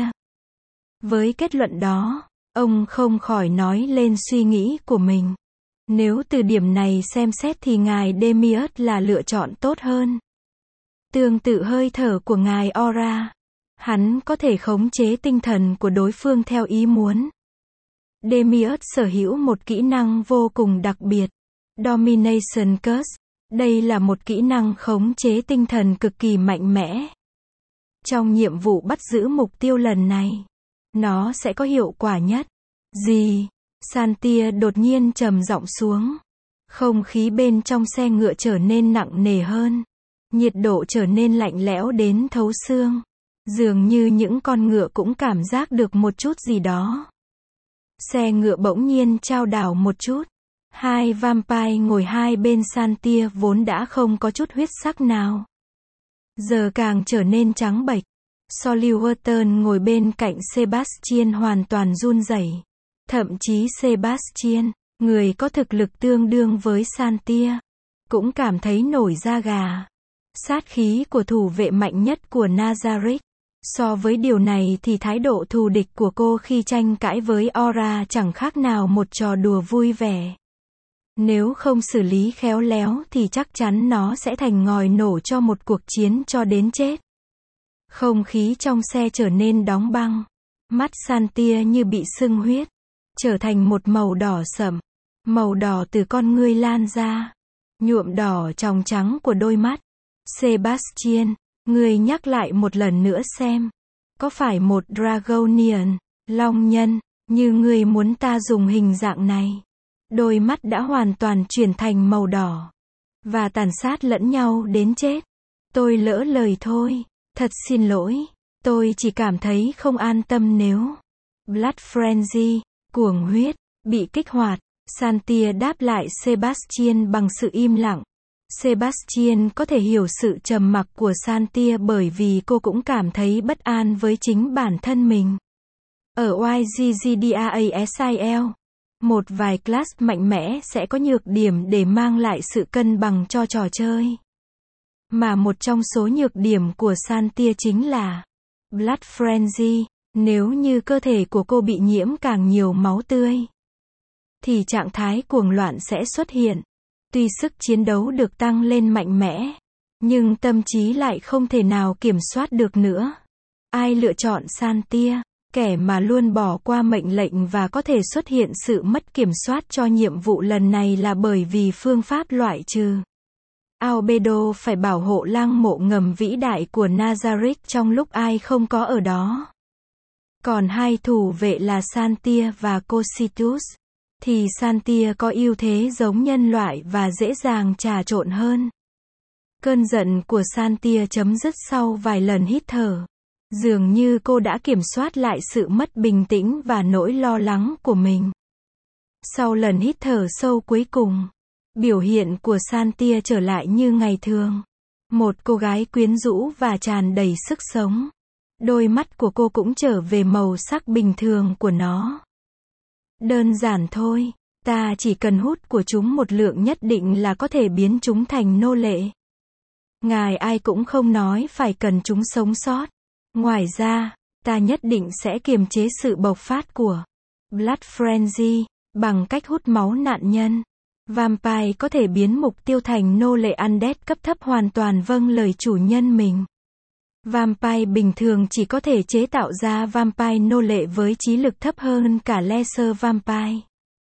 Với kết luận đó, ông không khỏi nói lên suy nghĩ của mình. Nếu từ điểm này xem xét thì ngài Demius là lựa chọn tốt hơn. Tương tự hơi thở của ngài Aura. Hắn có thể khống chế tinh thần của đối phương theo ý muốn. Demius sở hữu một kỹ năng vô cùng đặc biệt. Domination Curse. Đây là một kỹ năng khống chế tinh thần cực kỳ mạnh mẽ. Trong nhiệm vụ bắt giữ mục tiêu lần này, nó sẽ có hiệu quả nhất. Gì? Santia đột nhiên trầm giọng xuống. Không khí bên trong xe ngựa trở nên nặng nề hơn. Nhiệt độ trở nên lạnh lẽo đến thấu xương. Dường như những con ngựa cũng cảm giác được một chút gì đó. Xe ngựa bỗng nhiên chao đảo một chút. Hai vampire ngồi hai bên Santia vốn đã không có chút huyết sắc nào. Giờ càng trở nên trắng bệch. Solution ngồi bên cạnh Sebastian hoàn toàn run rẩy. Thậm chí Sebastian, người có thực lực tương đương với Santia, cũng cảm thấy nổi da gà. Sát khí của thủ vệ mạnh nhất của Nazarick. So với điều này thì thái độ thù địch của cô khi tranh cãi với Aura chẳng khác nào một trò đùa vui vẻ. Nếu không xử lý khéo léo thì chắc chắn nó sẽ thành ngòi nổ cho một cuộc chiến cho đến chết. Không khí trong xe trở nên đóng băng. Mắt Santia như bị sưng huyết, trở thành một màu đỏ sẫm. Màu đỏ từ con ngươi lan ra, nhuộm đỏ tròng trắng của đôi mắt. Sebastian, ngươi nhắc lại một lần nữa xem. Có phải một Dragonian, long nhân, như ngươi muốn ta dùng hình dạng này? Đôi mắt đã hoàn toàn chuyển thành màu đỏ. Và tàn sát lẫn nhau đến chết. Tôi lỡ lời thôi. Thật xin lỗi. Tôi chỉ cảm thấy không an tâm nếu Blood Frenzy, cuồng huyết, bị kích hoạt. Santia đáp lại Sebastian bằng sự im lặng. Sebastian có thể hiểu sự trầm mặc của Santia bởi vì cô cũng cảm thấy bất an với chính bản thân mình. Ở Y G G D A A S I L, một vài class mạnh mẽ sẽ có nhược điểm để mang lại sự cân bằng cho trò chơi. Mà một trong số nhược điểm của Santia chính là Blood Frenzy. Nếu như cơ thể của cô bị nhiễm càng nhiều máu tươi, thì trạng thái cuồng loạn sẽ xuất hiện. Tuy sức chiến đấu được tăng lên mạnh mẽ, nhưng tâm trí lại không thể nào kiểm soát được nữa. Ai lựa chọn Santia? Kẻ mà luôn bỏ qua mệnh lệnh và có thể xuất hiện sự mất kiểm soát cho nhiệm vụ lần này là bởi vì phương pháp loại trừ. Albedo phải bảo hộ lăng mộ ngầm vĩ đại của Nazarick trong lúc ai không có ở đó. Còn hai thủ vệ là Santia và Cocytus, thì Santia có ưu thế giống nhân loại và dễ dàng trà trộn hơn. Cơn giận của Santia chấm dứt sau vài lần hít thở. Dường như cô đã kiểm soát lại sự mất bình tĩnh và nỗi lo lắng của mình. Sau lần hít thở sâu cuối cùng, biểu hiện của Santia trở lại như ngày thường. Một cô gái quyến rũ và tràn đầy sức sống. Đôi mắt của cô cũng trở về màu sắc bình thường của nó. Đơn giản thôi, ta chỉ cần hút của chúng một lượng nhất định là có thể biến chúng thành nô lệ. Ngài ai cũng không nói phải cần chúng sống sót. Ngoài ra, ta nhất định sẽ kiềm chế sự bộc phát của Blood Frenzy bằng cách hút máu nạn nhân. Vampire có thể biến mục tiêu thành nô lệ undead cấp thấp hoàn toàn vâng lời chủ nhân mình. Vampire bình thường chỉ có thể chế tạo ra vampire nô lệ với trí lực thấp hơn cả Lesser Vampire.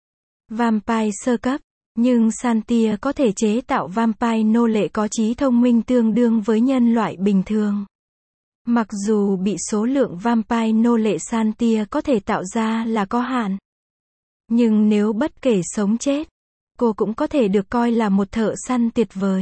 Vampire sơ cấp, nhưng Santia có thể chế tạo vampire nô lệ có trí thông minh tương đương với nhân loại bình thường. Mặc dù bị số lượng vampire nô lệ Santia có thể tạo ra là có hạn. Nhưng nếu bất kể sống chết, cô cũng có thể được coi là một thợ săn tuyệt vời.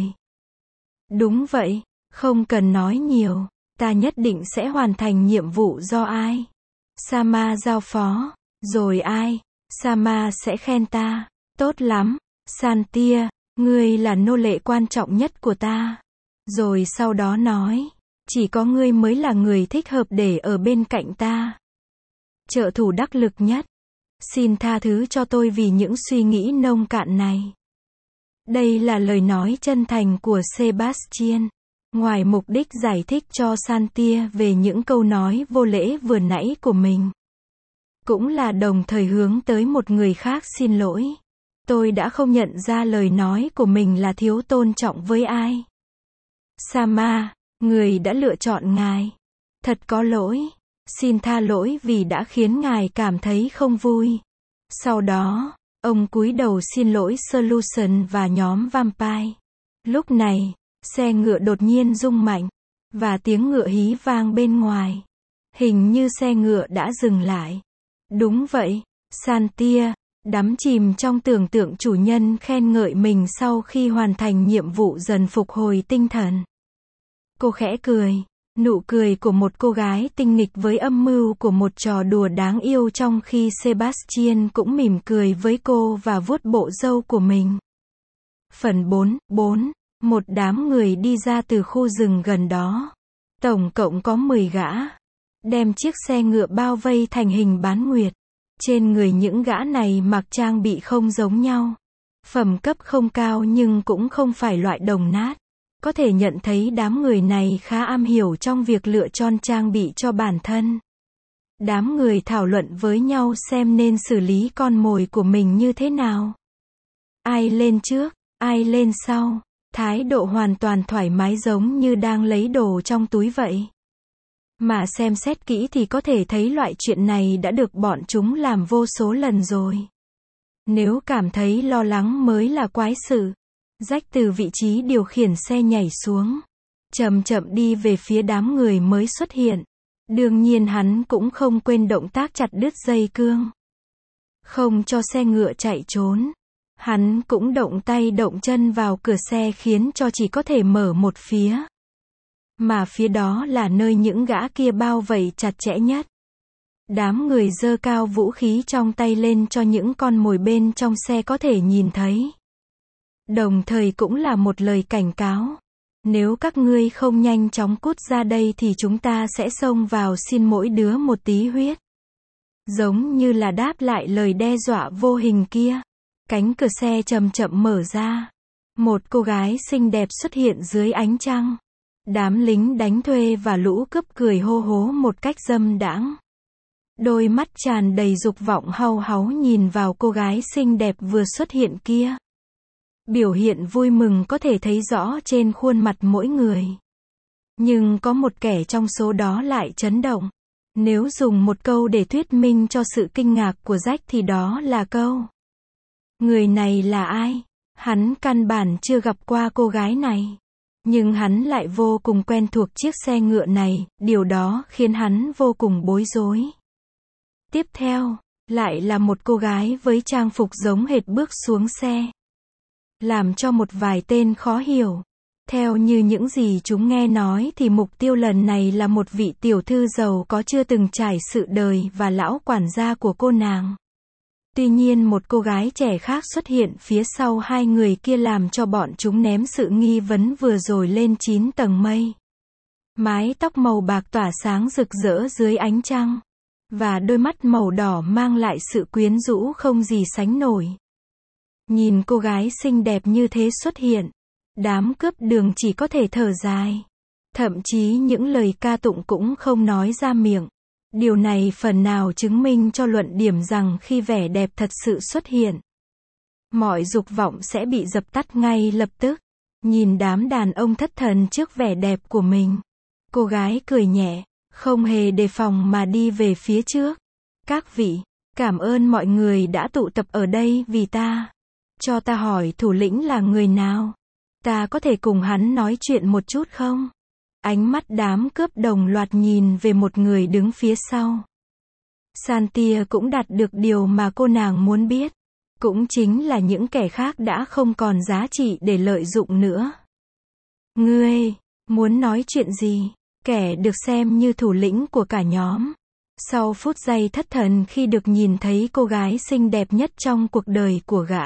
Đúng vậy, không cần nói nhiều, ta nhất định sẽ hoàn thành nhiệm vụ do ai? Sama giao phó, rồi ai? Sama sẽ khen ta, tốt lắm, Santia, ngươi là nô lệ quan trọng nhất của ta. Rồi sau đó nói, chỉ có ngươi mới là người thích hợp để ở bên cạnh ta. Trợ thủ đắc lực nhất. Xin tha thứ cho tôi vì những suy nghĩ nông cạn này. Đây là lời nói chân thành của Sebastian. Ngoài mục đích giải thích cho Santia về những câu nói vô lễ vừa nãy của mình, cũng là đồng thời hướng tới một người khác xin lỗi. Tôi đã không nhận ra lời nói của mình là thiếu tôn trọng với ai. Sama, người đã lựa chọn ngài. Thật có lỗi. Xin tha lỗi vì đã khiến ngài cảm thấy không vui. Sau đó, ông cúi đầu xin lỗi Solution và nhóm Vampire. Lúc này, xe ngựa đột nhiên rung mạnh, và tiếng ngựa hí vang bên ngoài. Hình như xe ngựa đã dừng lại. Đúng vậy, Santia, đắm chìm trong tưởng tượng chủ nhân khen ngợi mình sau khi hoàn thành nhiệm vụ dần phục hồi tinh thần. Cô khẽ cười. Nụ cười của một cô gái tinh nghịch với âm mưu của một trò đùa đáng yêu trong khi Sebastian cũng mỉm cười với cô và vuốt bộ râu của mình. Phần bốn, bốn. Một đám người đi ra từ khu rừng gần đó. Tổng cộng có mười gã. Đem chiếc xe ngựa bao vây thành hình bán nguyệt. Trên người những gã này mặc trang bị không giống nhau. Phẩm cấp không cao nhưng cũng không phải loại đồng nát. Có thể nhận thấy đám người này khá am hiểu trong việc lựa chọn trang bị cho bản thân. Đám người thảo luận với nhau xem nên xử lý con mồi của mình như thế nào. Ai lên trước, ai lên sau. Thái độ hoàn toàn thoải mái giống như đang lấy đồ trong túi vậy. Mà xem xét kỹ thì có thể thấy loại chuyện này đã được bọn chúng làm vô số lần rồi. Nếu cảm thấy lo lắng mới là quái sự. Jack từ vị trí điều khiển xe nhảy xuống. Chậm chậm đi về phía đám người mới xuất hiện. Đương nhiên hắn cũng không quên động tác chặt đứt dây cương. Không cho xe ngựa chạy trốn. Hắn cũng động tay động chân vào cửa xe khiến cho chỉ có thể mở một phía. Mà phía đó là nơi những gã kia bao vây chặt chẽ nhất. Đám người giơ cao vũ khí trong tay lên cho những con mồi bên trong xe có thể nhìn thấy. Đồng thời cũng là một lời cảnh cáo. Nếu các ngươi không nhanh chóng cút ra đây thì chúng ta sẽ xông vào xin mỗi đứa một tí huyết. Giống như là đáp lại lời đe dọa vô hình kia. Cánh cửa xe chậm chậm mở ra. Một cô gái xinh đẹp xuất hiện dưới ánh trăng. Đám lính đánh thuê và lũ cướp cười hô hố một cách dâm đãng. Đôi mắt tràn đầy dục vọng hau háu nhìn vào cô gái xinh đẹp vừa xuất hiện kia. Biểu hiện vui mừng có thể thấy rõ trên khuôn mặt mỗi người. Nhưng có một kẻ trong số đó lại chấn động. Nếu dùng một câu để thuyết minh cho sự kinh ngạc của Jack thì đó là câu: người này là ai? Hắn căn bản chưa gặp qua cô gái này. Nhưng hắn lại vô cùng quen thuộc chiếc xe ngựa này, điều đó khiến hắn vô cùng bối rối. Tiếp theo, lại là một cô gái với trang phục giống hệt bước xuống xe. Làm cho một vài tên khó hiểu. Theo như những gì chúng nghe nói thì mục tiêu lần này là một vị tiểu thư giàu có chưa từng trải sự đời và lão quản gia của cô nàng. Tuy nhiên một cô gái trẻ khác xuất hiện phía sau hai người kia làm cho bọn chúng ném sự nghi vấn vừa rồi lên chín tầng mây. Mái tóc màu bạc tỏa sáng rực rỡ dưới ánh trăng. Và đôi mắt màu đỏ mang lại sự quyến rũ không gì sánh nổi. Nhìn cô gái xinh đẹp như thế xuất hiện, đám cướp đường chỉ có thể thở dài. Thậm chí những lời ca tụng cũng không nói ra miệng. Điều này phần nào chứng minh cho luận điểm rằng khi vẻ đẹp thật sự xuất hiện, mọi dục vọng sẽ bị dập tắt ngay lập tức. Nhìn đám đàn ông thất thần trước vẻ đẹp của mình, cô gái cười nhẹ, không hề đề phòng mà đi về phía trước. Các vị, cảm ơn mọi người đã tụ tập ở đây vì ta. Cho ta hỏi thủ lĩnh là người nào? Ta có thể cùng hắn nói chuyện một chút không? Ánh mắt đám cướp đồng loạt nhìn về một người đứng phía sau. Santia cũng đạt được điều mà cô nàng muốn biết. Cũng chính là những kẻ khác đã không còn giá trị để lợi dụng nữa. Ngươi, muốn nói chuyện gì? Kẻ được xem như thủ lĩnh của cả nhóm. Sau phút giây thất thần khi được nhìn thấy cô gái xinh đẹp nhất trong cuộc đời của gã,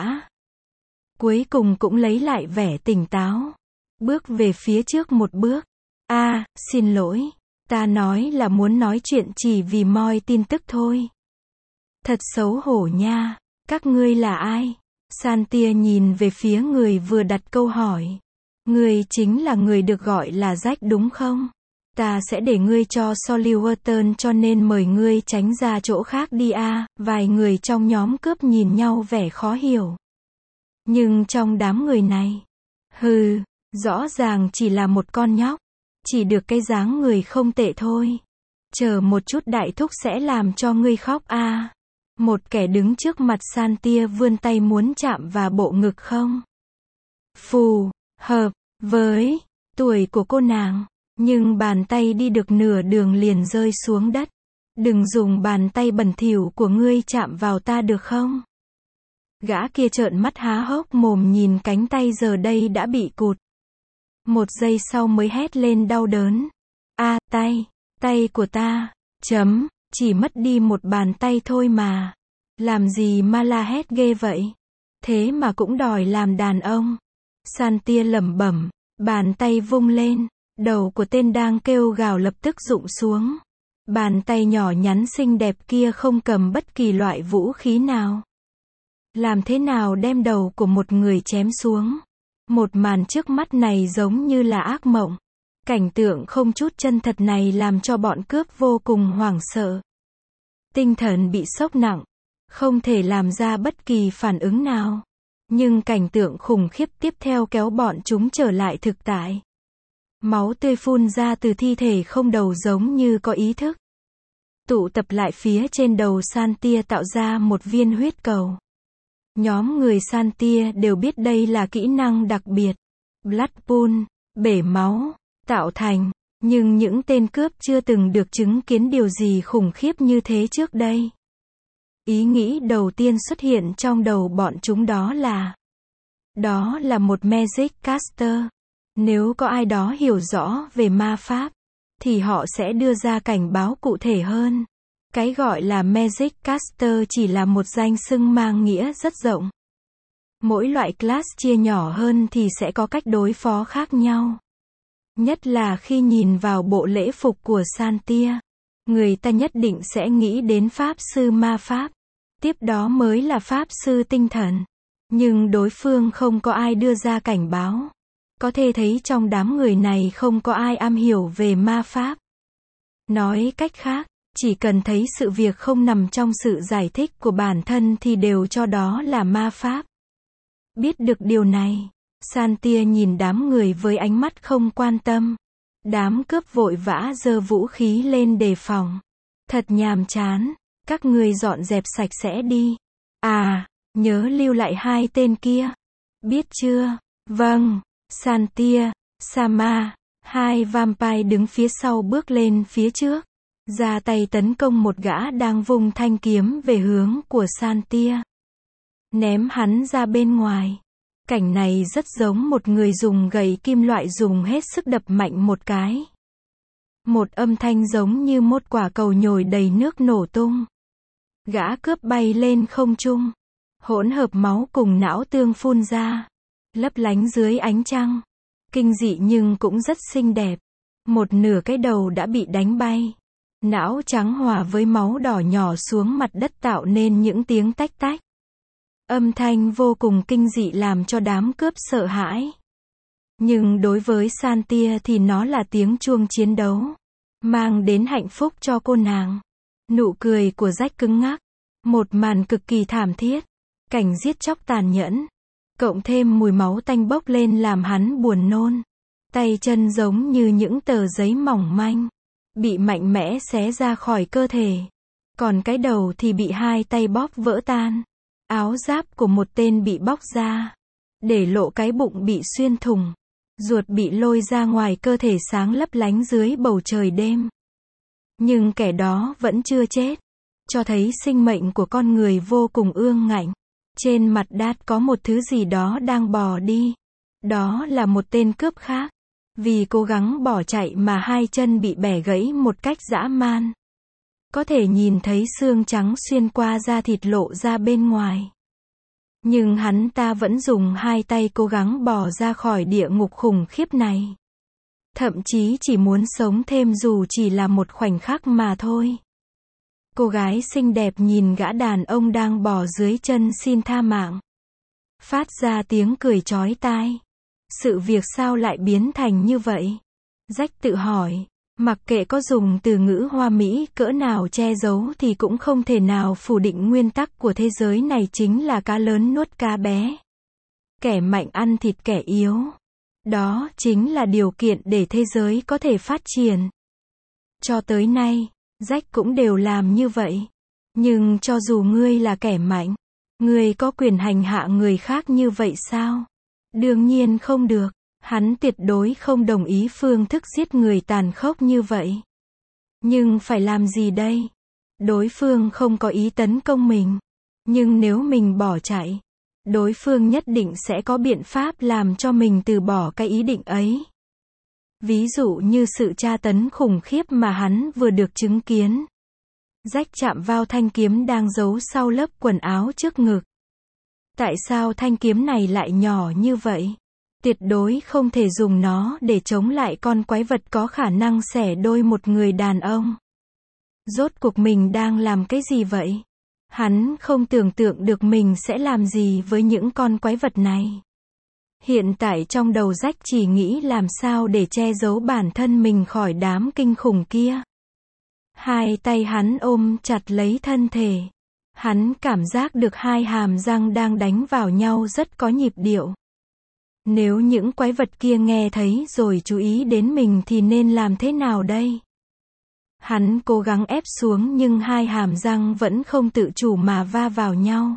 cuối cùng cũng lấy lại vẻ tỉnh táo. Bước về phía trước một bước. A, à, xin lỗi. Ta nói là muốn nói chuyện chỉ vì moi tin tức thôi. Thật xấu hổ nha. Các ngươi là ai? Santia nhìn về phía người vừa đặt câu hỏi. Ngươi chính là người được gọi là Jack đúng không? Ta sẽ để ngươi cho Soliwerton cho nên mời ngươi tránh ra chỗ khác đi a. À. Vài người trong nhóm cướp nhìn nhau vẻ khó hiểu. Nhưng trong đám người này, hừ, rõ ràng chỉ là một con nhóc. Chỉ được cái dáng người không tệ thôi. Chờ một chút đại thúc sẽ làm cho ngươi khóc a. À. Một kẻ đứng trước mặt Santia vươn tay muốn chạm vào bộ ngực không? Phù hợp với tuổi của cô nàng. Nhưng bàn tay đi được nửa đường liền rơi xuống đất. Đừng dùng bàn tay bẩn thỉu của ngươi chạm vào ta được không? Gã kia trợn mắt há hốc mồm nhìn cánh tay giờ đây đã bị cụt. Một giây sau mới hét lên đau đớn. A, à, tay, tay của ta, chấm, chỉ mất đi một bàn tay thôi mà. Làm gì mà la hét ghê vậy? Thế mà cũng đòi làm đàn ông. Santia lẩm bẩm, bàn tay vung lên, đầu của tên đang kêu gào lập tức rụng xuống. Bàn tay nhỏ nhắn xinh đẹp kia không cầm bất kỳ loại vũ khí nào. Làm thế nào đem đầu của một người chém xuống? Một màn trước mắt này giống như là ác mộng. Cảnh tượng không chút chân thật này làm cho bọn cướp vô cùng hoảng sợ. Tinh thần bị sốc nặng, không thể làm ra bất kỳ phản ứng nào. Nhưng cảnh tượng khủng khiếp tiếp theo kéo bọn chúng trở lại thực tại. Máu tươi phun ra từ thi thể không đầu giống như có ý thức. Tụ tập lại phía trên đầu Santia tạo ra một viên huyết cầu. Nhóm người Santia đều biết đây là kỹ năng đặc biệt. Blood pool, bể máu, tạo thành. Nhưng những tên cướp chưa từng được chứng kiến điều gì khủng khiếp như thế trước đây. Ý nghĩ đầu tiên xuất hiện trong đầu bọn chúng đó là Đó là một Magic Caster. Nếu có ai đó hiểu rõ về ma pháp, thì họ sẽ đưa ra cảnh báo cụ thể hơn. Cái gọi là Magic Caster chỉ là một danh xưng mang nghĩa rất rộng. Mỗi loại class chia nhỏ hơn thì sẽ có cách đối phó khác nhau. Nhất là khi nhìn vào bộ lễ phục của Santia, người ta nhất định sẽ nghĩ đến pháp sư ma pháp. Tiếp đó mới là pháp sư tinh thần. Nhưng đối phương không có ai đưa ra cảnh báo. Có thể thấy trong đám người này không có ai am hiểu về ma pháp. Nói cách khác, chỉ cần thấy sự việc không nằm trong sự giải thích của bản thân thì đều cho đó là ma pháp. Biết được điều này, Santia nhìn đám người với ánh mắt không quan tâm. Đám cướp vội vã giơ vũ khí lên đề phòng. Thật nhàm chán, các ngươi dọn dẹp sạch sẽ đi. À, nhớ lưu lại hai tên kia. Biết chưa? Vâng, Santia, Sama, hai vampire đứng phía sau bước lên phía trước, ra tay tấn công một gã đang vung thanh kiếm về hướng của Santia. Ném hắn ra bên ngoài. Cảnh này rất giống một người dùng gậy kim loại dùng hết sức đập mạnh một cái. Một âm thanh giống như một quả cầu nhồi đầy nước nổ tung. Gã cướp bay lên không trung. Hỗn hợp máu cùng não tương phun ra. Lấp lánh dưới ánh trăng. Kinh dị nhưng cũng rất xinh đẹp. Một nửa cái đầu đã bị đánh bay. Não trắng hòa với máu đỏ nhỏ xuống mặt đất tạo nên những tiếng tách tách. Âm thanh vô cùng kinh dị làm cho đám cướp sợ hãi. Nhưng đối với Santia thì nó là tiếng chuông chiến đấu. Mang đến hạnh phúc cho cô nàng. Nụ cười của Jack cứng ngắc. Một màn cực kỳ thảm thiết. Cảnh giết chóc tàn nhẫn. Cộng thêm mùi máu tanh bốc lên làm hắn buồn nôn. Tay chân giống như những tờ giấy mỏng manh. Bị mạnh mẽ xé ra khỏi cơ thể. Còn cái đầu thì bị hai tay bóp vỡ tan. Áo giáp của một tên bị bóc ra. Để lộ cái bụng bị xuyên thủng. Ruột bị lôi ra ngoài cơ thể sáng lấp lánh dưới bầu trời đêm. Nhưng kẻ đó vẫn chưa chết. Cho thấy sinh mệnh của con người vô cùng ương ngạnh. Trên mặt đất có một thứ gì đó đang bò đi. Đó là một tên cướp khác. Vì cố gắng bỏ chạy mà hai chân bị bẻ gãy một cách dã man. Có thể nhìn thấy xương trắng xuyên qua da thịt lộ ra bên ngoài. Nhưng hắn ta vẫn dùng hai tay cố gắng bò ra khỏi địa ngục khủng khiếp này. Thậm chí chỉ muốn sống thêm dù chỉ là một khoảnh khắc mà thôi. Cô gái xinh đẹp nhìn gã đàn ông đang bò dưới chân xin tha mạng. Phát ra tiếng cười chói tai. Sự việc sao lại biến thành như vậy? Jack tự hỏi. Mặc kệ có dùng từ ngữ hoa mỹ cỡ nào che giấu thì cũng không thể nào phủ định nguyên tắc của thế giới này chính là cá lớn nuốt cá bé. Kẻ mạnh ăn thịt kẻ yếu. Đó chính là điều kiện để thế giới có thể phát triển. Cho tới nay, Jack cũng đều làm như vậy. Nhưng cho dù ngươi là kẻ mạnh, ngươi có quyền hành hạ người khác như vậy sao? Đương nhiên không được. Hắn tuyệt đối không đồng ý phương thức giết người tàn khốc như vậy. Nhưng phải làm gì đây? Đối phương không có ý tấn công mình. Nhưng nếu mình bỏ chạy, đối phương nhất định sẽ có biện pháp làm cho mình từ bỏ cái ý định ấy. Ví dụ như sự tra tấn khủng khiếp mà hắn vừa được chứng kiến. Jack chạm vào thanh kiếm đang giấu sau lớp quần áo trước ngực. Tại sao thanh kiếm này lại nhỏ như vậy? Tuyệt đối không thể dùng nó để chống lại con quái vật có khả năng xẻ đôi một người đàn ông. Rốt cuộc mình đang làm cái gì vậy? Hắn không tưởng tượng được mình sẽ làm gì với những con quái vật này. Hiện tại trong đầu Jack chỉ nghĩ làm sao để che giấu bản thân mình khỏi đám kinh khủng kia. Hai tay hắn ôm chặt lấy thân thể. Hắn cảm giác được hai hàm răng đang đánh vào nhau rất có nhịp điệu. Nếu những quái vật kia nghe thấy rồi chú ý đến mình thì nên làm thế nào đây? Hắn cố gắng ép xuống nhưng hai hàm răng vẫn không tự chủ mà va vào nhau.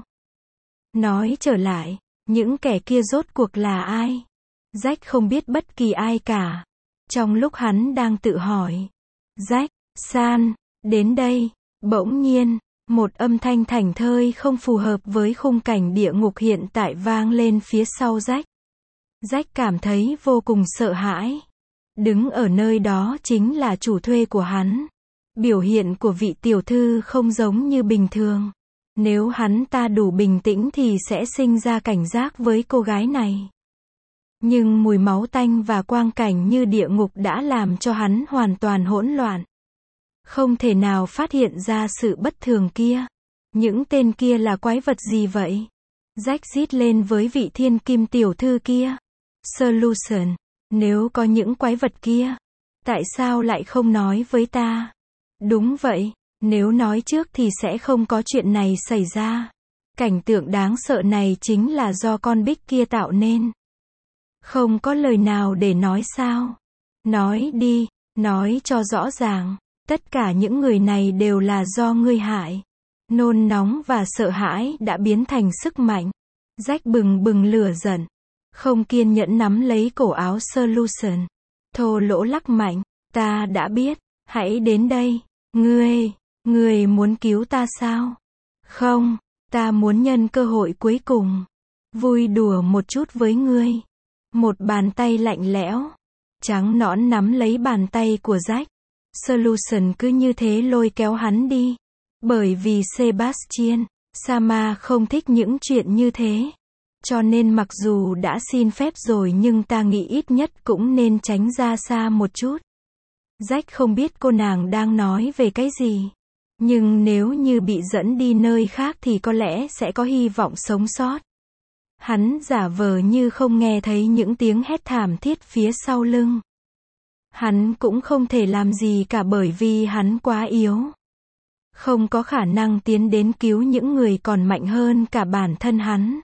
Nói trở lại, những kẻ kia rốt cuộc là ai? Jack không biết bất kỳ ai cả. Trong lúc hắn đang tự hỏi, Jack, San, đến đây, bỗng nhiên, một âm thanh thảnh thơi không phù hợp với khung cảnh địa ngục hiện tại vang lên phía sau Jack. Jack cảm thấy vô cùng sợ hãi. Đứng ở nơi đó chính là chủ thuê của hắn. Biểu hiện của vị tiểu thư không giống như bình thường. Nếu hắn ta đủ bình tĩnh thì sẽ sinh ra cảnh giác với cô gái này. Nhưng mùi máu tanh và quang cảnh như địa ngục đã làm cho hắn hoàn toàn hỗn loạn. Không thể nào phát hiện ra sự bất thường kia. Những tên kia là quái vật gì vậy? Jack rít lên với vị thiên kim tiểu thư kia. Solution, nếu có những quái vật kia, tại sao lại không nói với ta? Đúng vậy, nếu nói trước thì sẽ không có chuyện này xảy ra. Cảnh tượng đáng sợ này chính là do con bích kia tạo nên. Không có lời nào để nói sao? Nói đi, nói cho rõ ràng. Tất cả những người này đều là do ngươi hại. Nôn nóng và sợ hãi đã biến thành sức mạnh. Jack bừng bừng lửa giận. Không kiên nhẫn nắm lấy cổ áo Solution. Thô lỗ lắc mạnh. Ta đã biết. Hãy đến đây. Ngươi, ngươi muốn cứu ta sao? Không, ta muốn nhân cơ hội cuối cùng. Vui đùa một chút với ngươi. Một bàn tay lạnh lẽo. Trắng nõn nắm lấy bàn tay của Jack. Solution cứ như thế lôi kéo hắn đi. Bởi vì Sebastian, Sama không thích những chuyện như thế. Cho nên mặc dù đã xin phép rồi nhưng ta nghĩ ít nhất cũng nên tránh ra xa một chút. Jack không biết cô nàng đang nói về cái gì. Nhưng nếu như bị dẫn đi nơi khác thì có lẽ sẽ có hy vọng sống sót. Hắn giả vờ như không nghe thấy những tiếng hét thảm thiết phía sau lưng. Hắn cũng không thể làm gì cả bởi vì hắn quá yếu. Không có khả năng tiến đến cứu những người còn mạnh hơn cả bản thân hắn.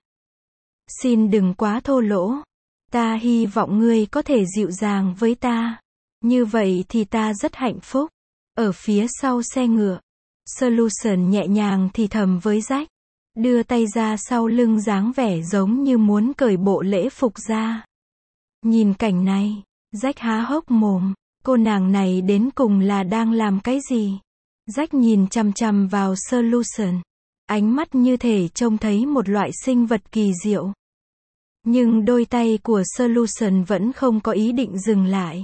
Xin đừng quá thô lỗ. Ta hy vọng ngươi có thể dịu dàng với ta. Như vậy thì ta rất hạnh phúc. Ở phía sau xe ngựa, Solution nhẹ nhàng thì thầm với Jack. Đưa tay ra sau lưng dáng vẻ giống như muốn cởi bộ lễ phục ra. Nhìn cảnh này, Jack há hốc mồm. Cô nàng này đến cùng là đang làm cái gì? Jack nhìn chằm chằm vào Solution. Ánh mắt như thể trông thấy một loại sinh vật kỳ diệu. Nhưng đôi tay của Solution vẫn không có ý định dừng lại.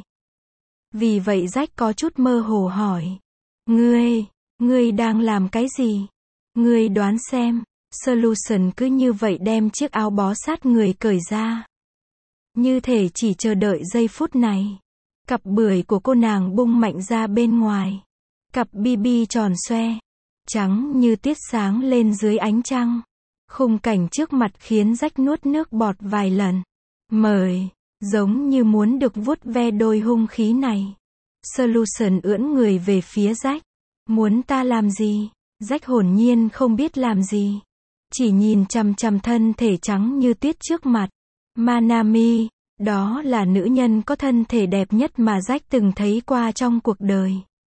Vì vậy Jack có chút mơ hồ hỏi. Ngươi, ngươi đang làm cái gì? Ngươi đoán xem. Solution cứ như vậy đem chiếc áo bó sát người cởi ra. Như thể chỉ chờ đợi giây phút này. Cặp bưởi của cô nàng bung mạnh ra bên ngoài. Cặp bi bi tròn xoe, trắng như tiết sáng lên dưới ánh trăng. Khung cảnh trước mặt khiến Jack nuốt nước bọt vài lần. Mời, giống như muốn được vuốt ve đôi hung khí này. Solution ưỡn người về phía Jack. Muốn ta làm gì? Jack hồn nhiên không biết làm gì. Chỉ nhìn chằm chằm thân thể trắng như tuyết trước mặt. Manami, đó là nữ nhân có thân thể đẹp nhất mà Jack từng thấy qua trong cuộc đời.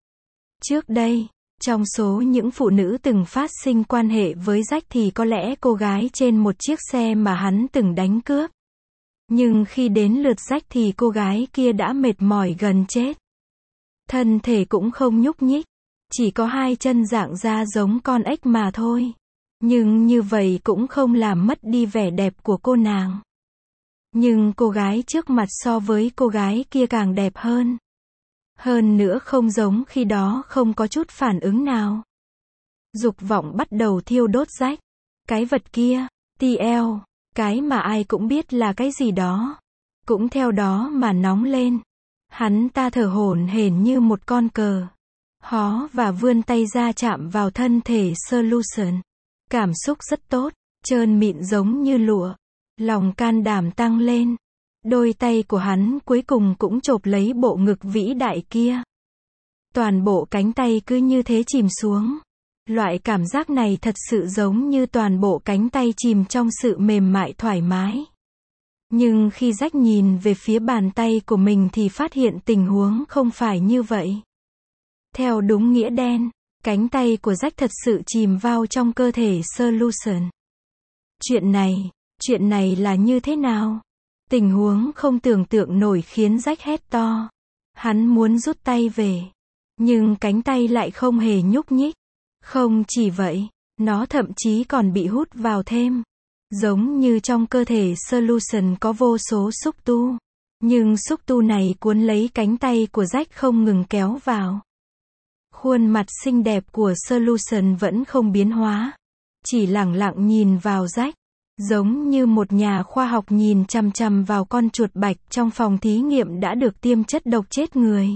Trước đây, trong số những phụ nữ từng phát sinh quan hệ với Jack thì có lẽ cô gái trên một chiếc xe mà hắn từng đánh cướp. Nhưng khi đến lượt Jack thì cô gái kia đã mệt mỏi gần chết. Thân thể cũng không nhúc nhích. Chỉ có hai chân dạng ra giống con ếch mà thôi. Nhưng như vậy cũng không làm mất đi vẻ đẹp của cô nàng. Nhưng cô gái trước mặt so với cô gái kia càng đẹp hơn. Hơn nữa không giống khi đó không có chút phản ứng nào. Dục vọng bắt đầu thiêu đốt Jack. Cái vật kia, tê lờ, cái mà ai cũng biết là cái gì đó. Cũng theo đó mà nóng lên. Hắn ta thở hổn hển như một con cờ. Hó và vươn tay ra chạm vào thân thể Solution. Cảm xúc rất tốt, trơn mịn giống như lụa. Lòng can đảm tăng lên. Đôi tay của hắn cuối cùng cũng chộp lấy bộ ngực vĩ đại kia. Toàn bộ cánh tay cứ như thế chìm xuống. Loại cảm giác này thật sự giống như toàn bộ cánh tay chìm trong sự mềm mại thoải mái. Nhưng khi Jack nhìn về phía bàn tay của mình thì phát hiện tình huống không phải như vậy. Theo đúng nghĩa đen, cánh tay của Jack thật sự chìm vào trong cơ thể Solution. Chuyện này, chuyện này là như thế nào? Tình huống không tưởng tượng nổi khiến Jack hét to. Hắn muốn rút tay về. Nhưng cánh tay lại không hề nhúc nhích. Không chỉ vậy, nó thậm chí còn bị hút vào thêm. Giống như trong cơ thể Solution có vô số xúc tu. Nhưng xúc tu này cuốn lấy cánh tay của Jack không ngừng kéo vào. Khuôn mặt xinh đẹp của Solution vẫn không biến hóa. Chỉ lẳng lặng nhìn vào Jack. Giống như một nhà khoa học nhìn chằm chằm vào con chuột bạch trong phòng thí nghiệm đã được tiêm chất độc chết người.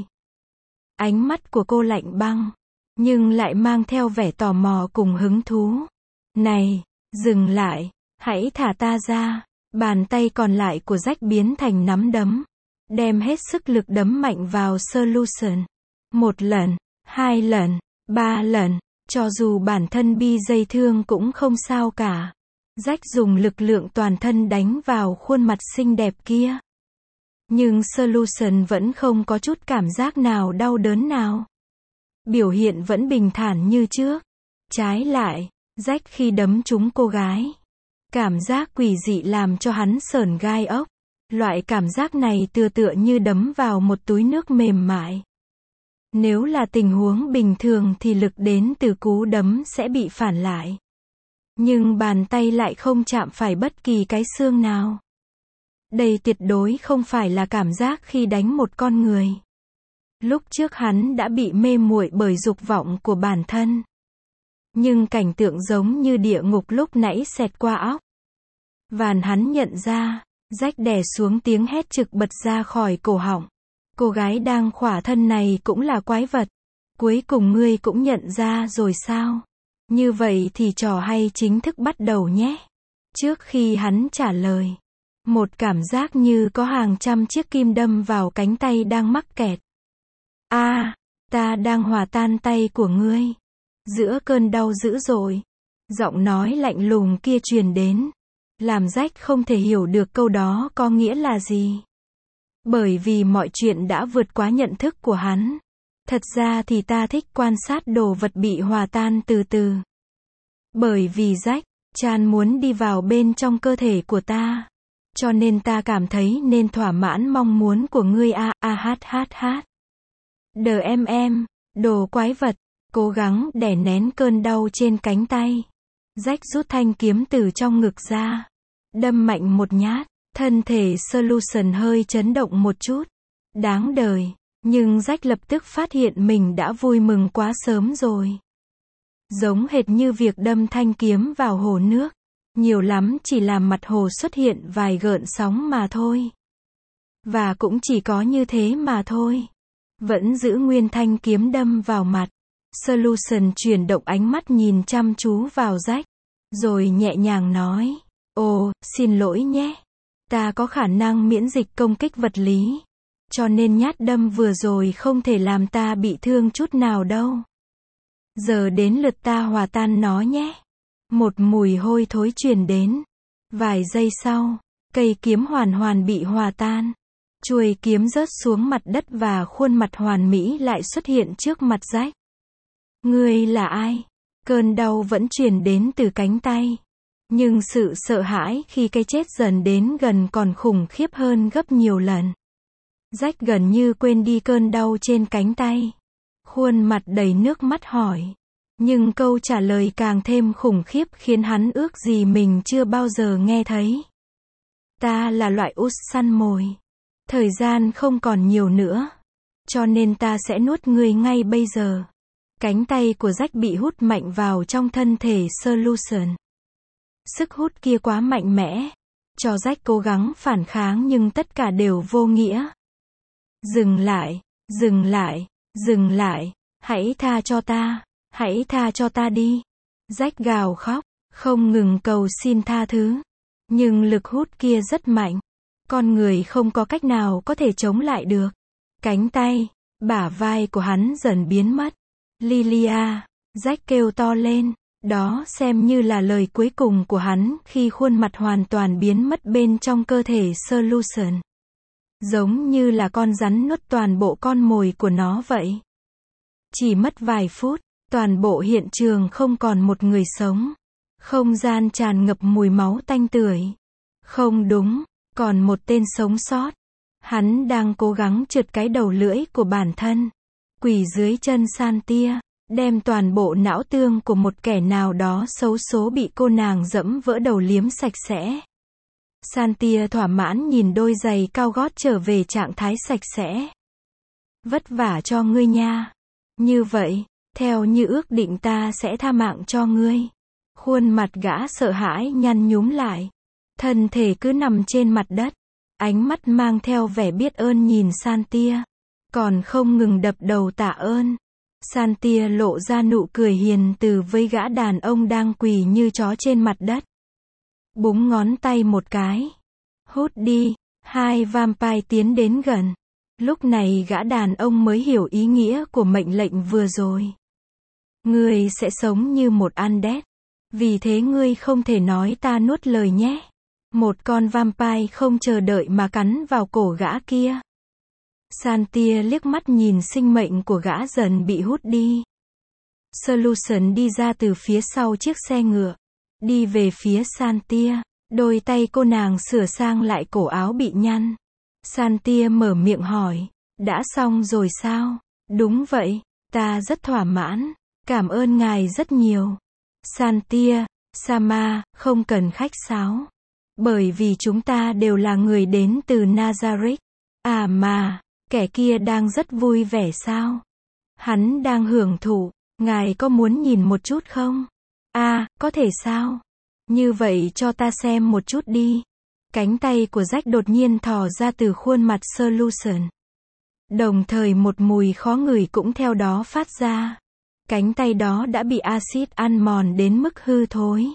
Ánh mắt của cô lạnh băng, nhưng lại mang theo vẻ tò mò cùng hứng thú. Này, dừng lại, hãy thả ta ra. Bàn tay còn lại của Jack biến thành nắm đấm. Đem hết sức lực đấm mạnh vào Solution. Một lần, hai lần, ba lần, cho dù bản thân bị dây thương cũng không sao cả. Jack dùng lực lượng toàn thân đánh vào khuôn mặt xinh đẹp kia. Nhưng Solution vẫn không có chút cảm giác nào đau đớn nào. Biểu hiện vẫn bình thản như trước. Trái lại, Jack khi đấm trúng cô gái, cảm giác quỷ dị làm cho hắn sởn gai ốc. Loại cảm giác này tựa tựa như đấm vào một túi nước mềm mại. Nếu là tình huống bình thường thì lực đến từ cú đấm sẽ bị phản lại. Nhưng bàn tay lại không chạm phải bất kỳ cái xương nào. Đây tuyệt đối không phải là cảm giác khi đánh một con người. Lúc trước hắn đã bị mê muội bởi dục vọng của bản thân. Nhưng cảnh tượng giống như địa ngục lúc nãy xẹt qua óc. Vàn hắn nhận ra, Jack đè xuống tiếng hét trực bật ra khỏi cổ họng. Cô gái đang khỏa thân này cũng là quái vật. Cuối cùng ngươi cũng nhận ra rồi sao? Như vậy thì trò hay chính thức bắt đầu nhé. Trước khi hắn trả lời, một cảm giác như có hàng trăm chiếc kim đâm vào cánh tay đang mắc kẹt. A, à, ta đang hòa tan tay của ngươi. Giữa cơn đau dữ dội, giọng nói lạnh lùng kia truyền đến, làm Jack không thể hiểu được câu đó có nghĩa là gì. Bởi vì mọi chuyện đã vượt quá nhận thức của hắn. Thật ra thì ta thích quan sát đồ vật bị hòa tan từ từ. Bởi vì Jack, Chan muốn đi vào bên trong cơ thể của ta. Cho nên ta cảm thấy nên thỏa mãn mong muốn của ngươi a a hát hát hát. Đờ em em, đồ quái vật, cố gắng đè nén cơn đau trên cánh tay. Jack rút thanh kiếm từ trong ngực ra. Đâm mạnh một nhát, thân thể Solution hơi chấn động một chút. Đáng đời, nhưng Jack lập tức phát hiện mình đã vui mừng quá sớm rồi. Giống hệt như việc đâm thanh kiếm vào hồ nước. Nhiều lắm chỉ làm mặt hồ xuất hiện vài gợn sóng mà thôi. Và cũng chỉ có như thế mà thôi. Vẫn giữ nguyên thanh kiếm đâm vào mặt. Solution chuyển động ánh mắt nhìn chăm chú vào Jack. Rồi nhẹ nhàng nói. Ồ, xin lỗi nhé. Ta có khả năng miễn dịch công kích vật lý. Cho nên nhát đâm vừa rồi không thể làm ta bị thương chút nào đâu. Giờ đến lượt ta hòa tan nó nhé. Một mùi hôi thối truyền đến. Vài giây sau, cây kiếm hoàn hoàn bị hòa tan. Chuôi kiếm rớt xuống mặt đất và khuôn mặt hoàn mỹ lại xuất hiện trước mặt Jack. Ngươi là ai? Cơn đau vẫn truyền đến từ cánh tay. Nhưng sự sợ hãi khi cái chết dần đến gần còn khủng khiếp hơn gấp nhiều lần. Jack gần như quên đi cơn đau trên cánh tay. Khuôn mặt đầy nước mắt hỏi. Nhưng câu trả lời càng thêm khủng khiếp khiến hắn ước gì mình chưa bao giờ nghe thấy. Ta là loại út săn mồi. Thời gian không còn nhiều nữa. Cho nên ta sẽ nuốt ngươi ngay bây giờ. Cánh tay của Jack bị hút mạnh vào trong thân thể Solution. Sức hút kia quá mạnh mẽ. Cho Jack cố gắng phản kháng nhưng tất cả đều vô nghĩa. Dừng lại, dừng lại, dừng lại, hãy tha cho ta, hãy tha cho ta đi. Jack gào khóc, không ngừng cầu xin tha thứ. Nhưng lực hút kia rất mạnh. Con người không có cách nào có thể chống lại được. Cánh tay, bả vai của hắn dần biến mất. Lilia, Jack kêu to lên. Đó xem như là lời cuối cùng của hắn khi khuôn mặt hoàn toàn biến mất bên trong cơ thể Solution. Giống như là con rắn nuốt toàn bộ con mồi của nó vậy. Chỉ mất vài phút, toàn bộ hiện trường không còn một người sống. Không gian tràn ngập mùi máu tanh tưởi. Không đúng, còn một tên sống sót. Hắn đang cố gắng trượt cái đầu lưỡi của bản thân. Quỳ dưới chân Santia. Đem toàn bộ não tương của một kẻ nào đó xấu số bị cô nàng dẫm vỡ đầu liếm sạch sẽ. Santia thỏa mãn nhìn đôi giày cao gót trở về trạng thái sạch sẽ. Vất vả cho ngươi nha. Như vậy, theo như ước định ta sẽ tha mạng cho ngươi. Khuôn mặt gã sợ hãi nhăn nhúm lại. Thân thể cứ nằm trên mặt đất. Ánh mắt mang theo vẻ biết ơn nhìn Santia. Còn không ngừng đập đầu tạ ơn. Santia lộ ra nụ cười hiền từ với gã đàn ông đang quỳ như chó trên mặt đất. Búng ngón tay một cái. Hút đi. Hai vampire tiến đến gần. Lúc này gã đàn ông mới hiểu ý nghĩa của mệnh lệnh vừa rồi. Ngươi sẽ sống như một undead. Vì thế ngươi không thể nói ta nuốt lời nhé. Một con vampire không chờ đợi mà cắn vào cổ gã kia. Santia liếc mắt nhìn sinh mệnh của gã dần bị hút đi. Solution đi ra từ phía sau chiếc xe ngựa. Đi về phía Santia. Đôi tay cô nàng sửa sang lại cổ áo bị nhăn. Santia mở miệng hỏi. Đã xong rồi sao? Đúng vậy, ta rất thỏa mãn. Cảm ơn ngài rất nhiều. Santia, Sama, không cần khách sáo. Bởi vì chúng ta đều là người đến từ Nazareth. À mà, kẻ kia đang rất vui vẻ sao? Hắn đang hưởng thụ, ngài có muốn nhìn một chút không? À, có thể sao? Như vậy cho ta xem một chút đi. Cánh tay của Jack đột nhiên thò ra từ khuôn mặt Solution. Đồng thời một mùi khó ngửi cũng theo đó phát ra. Cánh tay đó đã bị axit ăn mòn đến mức hư thối.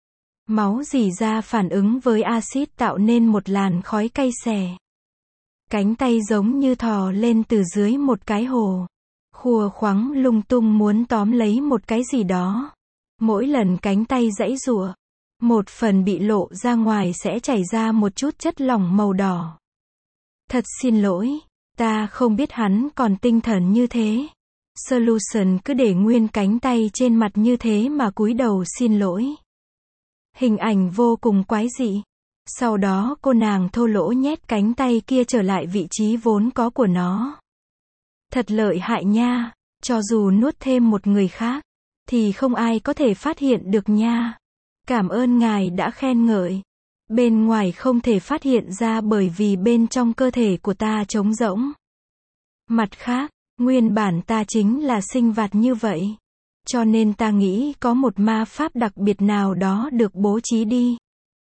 Máu rỉ ra phản ứng với axit tạo nên một làn khói cay xè. Cánh tay giống như thò lên từ dưới một cái hồ. Khua khoắng lung tung muốn tóm lấy một cái gì đó. Mỗi lần cánh tay giãy giụa, một phần bị lộ ra ngoài sẽ chảy ra một chút chất lỏng màu đỏ. Thật xin lỗi, ta không biết hắn còn tinh thần như thế. Solution cứ để nguyên cánh tay trên mặt như thế mà cúi đầu xin lỗi. Hình ảnh vô cùng quái dị. Sau đó cô nàng thô lỗ nhét cánh tay kia trở lại vị trí vốn có của nó. Thật lợi hại nha, cho dù nuốt thêm một người khác, thì không ai có thể phát hiện được nha. Cảm ơn ngài đã khen ngợi. Bên ngoài không thể phát hiện ra bởi vì bên trong cơ thể của ta trống rỗng. Mặt khác, nguyên bản ta chính là sinh vật như vậy. Cho nên ta nghĩ có một ma pháp đặc biệt nào đó được bố trí đi.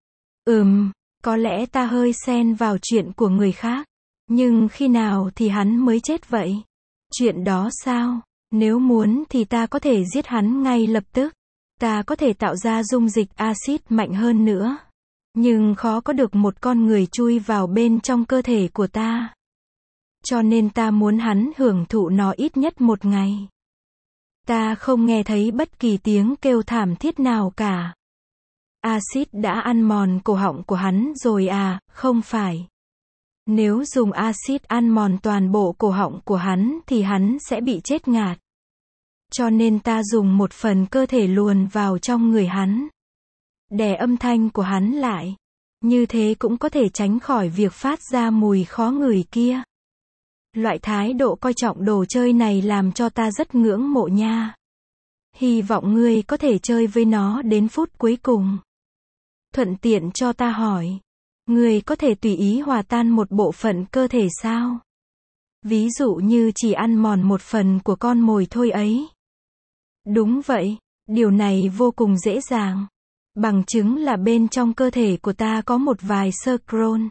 Ừm, có lẽ ta hơi xen vào chuyện của người khác. Nhưng khi nào thì hắn mới chết vậy? Chuyện đó sao? Nếu muốn thì ta có thể giết hắn ngay lập tức. Ta có thể tạo ra dung dịch axit mạnh hơn nữa. Nhưng khó có được một con người chui vào bên trong cơ thể của ta. Cho nên ta muốn hắn hưởng thụ nó ít nhất một ngày. Ta không nghe thấy bất kỳ tiếng kêu thảm thiết nào cả. Axit đã ăn mòn cổ họng của hắn rồi à, không phải. Nếu dùng axit ăn mòn toàn bộ cổ họng của hắn thì hắn sẽ bị chết ngạt. Cho nên ta dùng một phần cơ thể luồn vào trong người hắn. Đè âm thanh của hắn lại. Như thế cũng có thể tránh khỏi việc phát ra mùi khó ngửi kia. Loại thái độ coi trọng đồ chơi này làm cho ta rất ngưỡng mộ nha. Hy vọng ngươi có thể chơi với nó đến phút cuối cùng. Thuận tiện cho ta hỏi. Ngươi có thể tùy ý hòa tan một bộ phận cơ thể sao? Ví dụ như chỉ ăn mòn một phần của con mồi thôi ấy. Đúng vậy, điều này vô cùng dễ dàng. Bằng chứng là bên trong cơ thể của ta có một vài scroll,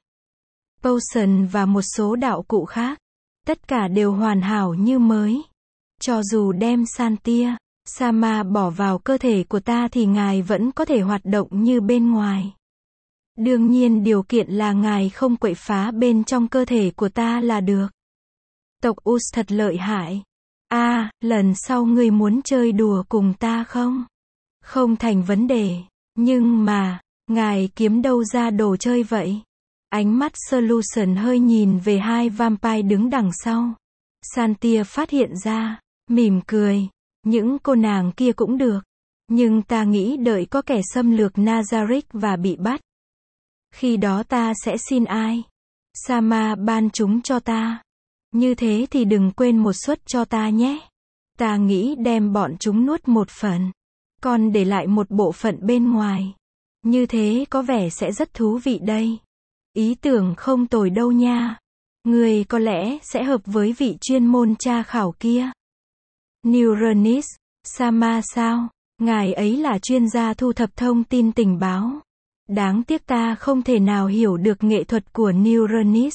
potion và một số đạo cụ khác. Tất cả đều hoàn hảo như mới. Cho dù đem Santia, Sama bỏ vào cơ thể của ta thì ngài vẫn có thể hoạt động như bên ngoài. Đương nhiên điều kiện là ngài không quậy phá bên trong cơ thể của ta là được. Tộc Us thật lợi hại. À, lần sau ngươi muốn chơi đùa cùng ta không? Không thành vấn đề. Nhưng mà, ngài kiếm đâu ra đồ chơi vậy? Ánh mắt Solution hơi nhìn về hai vampire đứng đằng sau. Santia phát hiện ra, mỉm cười. Những cô nàng kia cũng được. Nhưng ta nghĩ đợi có kẻ xâm lược Nazareth và bị bắt. Khi đó ta sẽ xin ai? Sama ban chúng cho ta. Như thế thì đừng quên một suất cho ta nhé. Ta nghĩ đem bọn chúng nuốt một phần. Còn để lại một bộ phận bên ngoài. Như thế có vẻ sẽ rất thú vị đây. Ý tưởng không tồi đâu nha. Người có lẽ sẽ hợp với vị chuyên môn tra khảo kia. Neuronis, Sama sao? Ngài ấy là chuyên gia thu thập thông tin tình báo. Đáng tiếc ta không thể nào hiểu được nghệ thuật của Neuronis.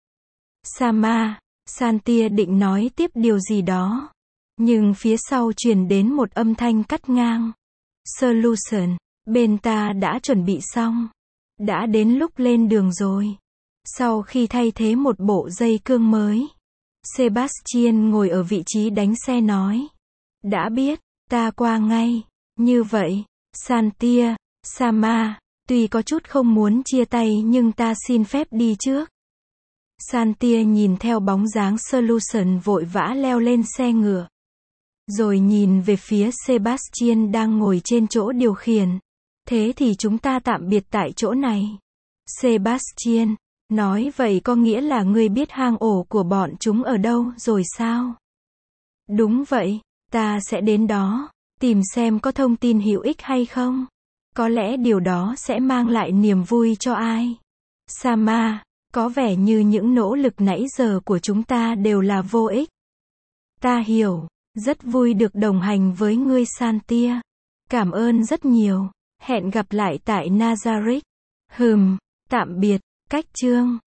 Sama, Santia định nói tiếp điều gì đó. Nhưng phía sau truyền đến một âm thanh cắt ngang. Solution, bên ta đã chuẩn bị xong. Đã đến lúc lên đường rồi. Sau khi thay thế một bộ dây cương mới, Sebastian ngồi ở vị trí đánh xe nói. Đã biết, ta qua ngay. Như vậy, Santia, Sama, Tuy có chút không muốn chia tay nhưng ta xin phép đi trước. Santia nhìn theo bóng dáng Solution vội vã leo lên xe ngựa. Rồi nhìn về phía Sebastian đang ngồi trên chỗ điều khiển. Thế thì chúng ta tạm biệt tại chỗ này. Sebastian, nói vậy có nghĩa là ngươi biết hang ổ của bọn chúng ở đâu rồi sao? Đúng vậy, ta sẽ đến đó, tìm xem có thông tin hữu ích hay không. Có lẽ điều đó sẽ mang lại niềm vui cho ai. Sama, có vẻ như những nỗ lực nãy giờ của chúng ta đều là vô ích. Ta hiểu, rất vui được đồng hành với ngươi Santia. Cảm ơn rất nhiều. Hẹn gặp lại tại Nazareth. Hừm, tạm biệt, cách chương.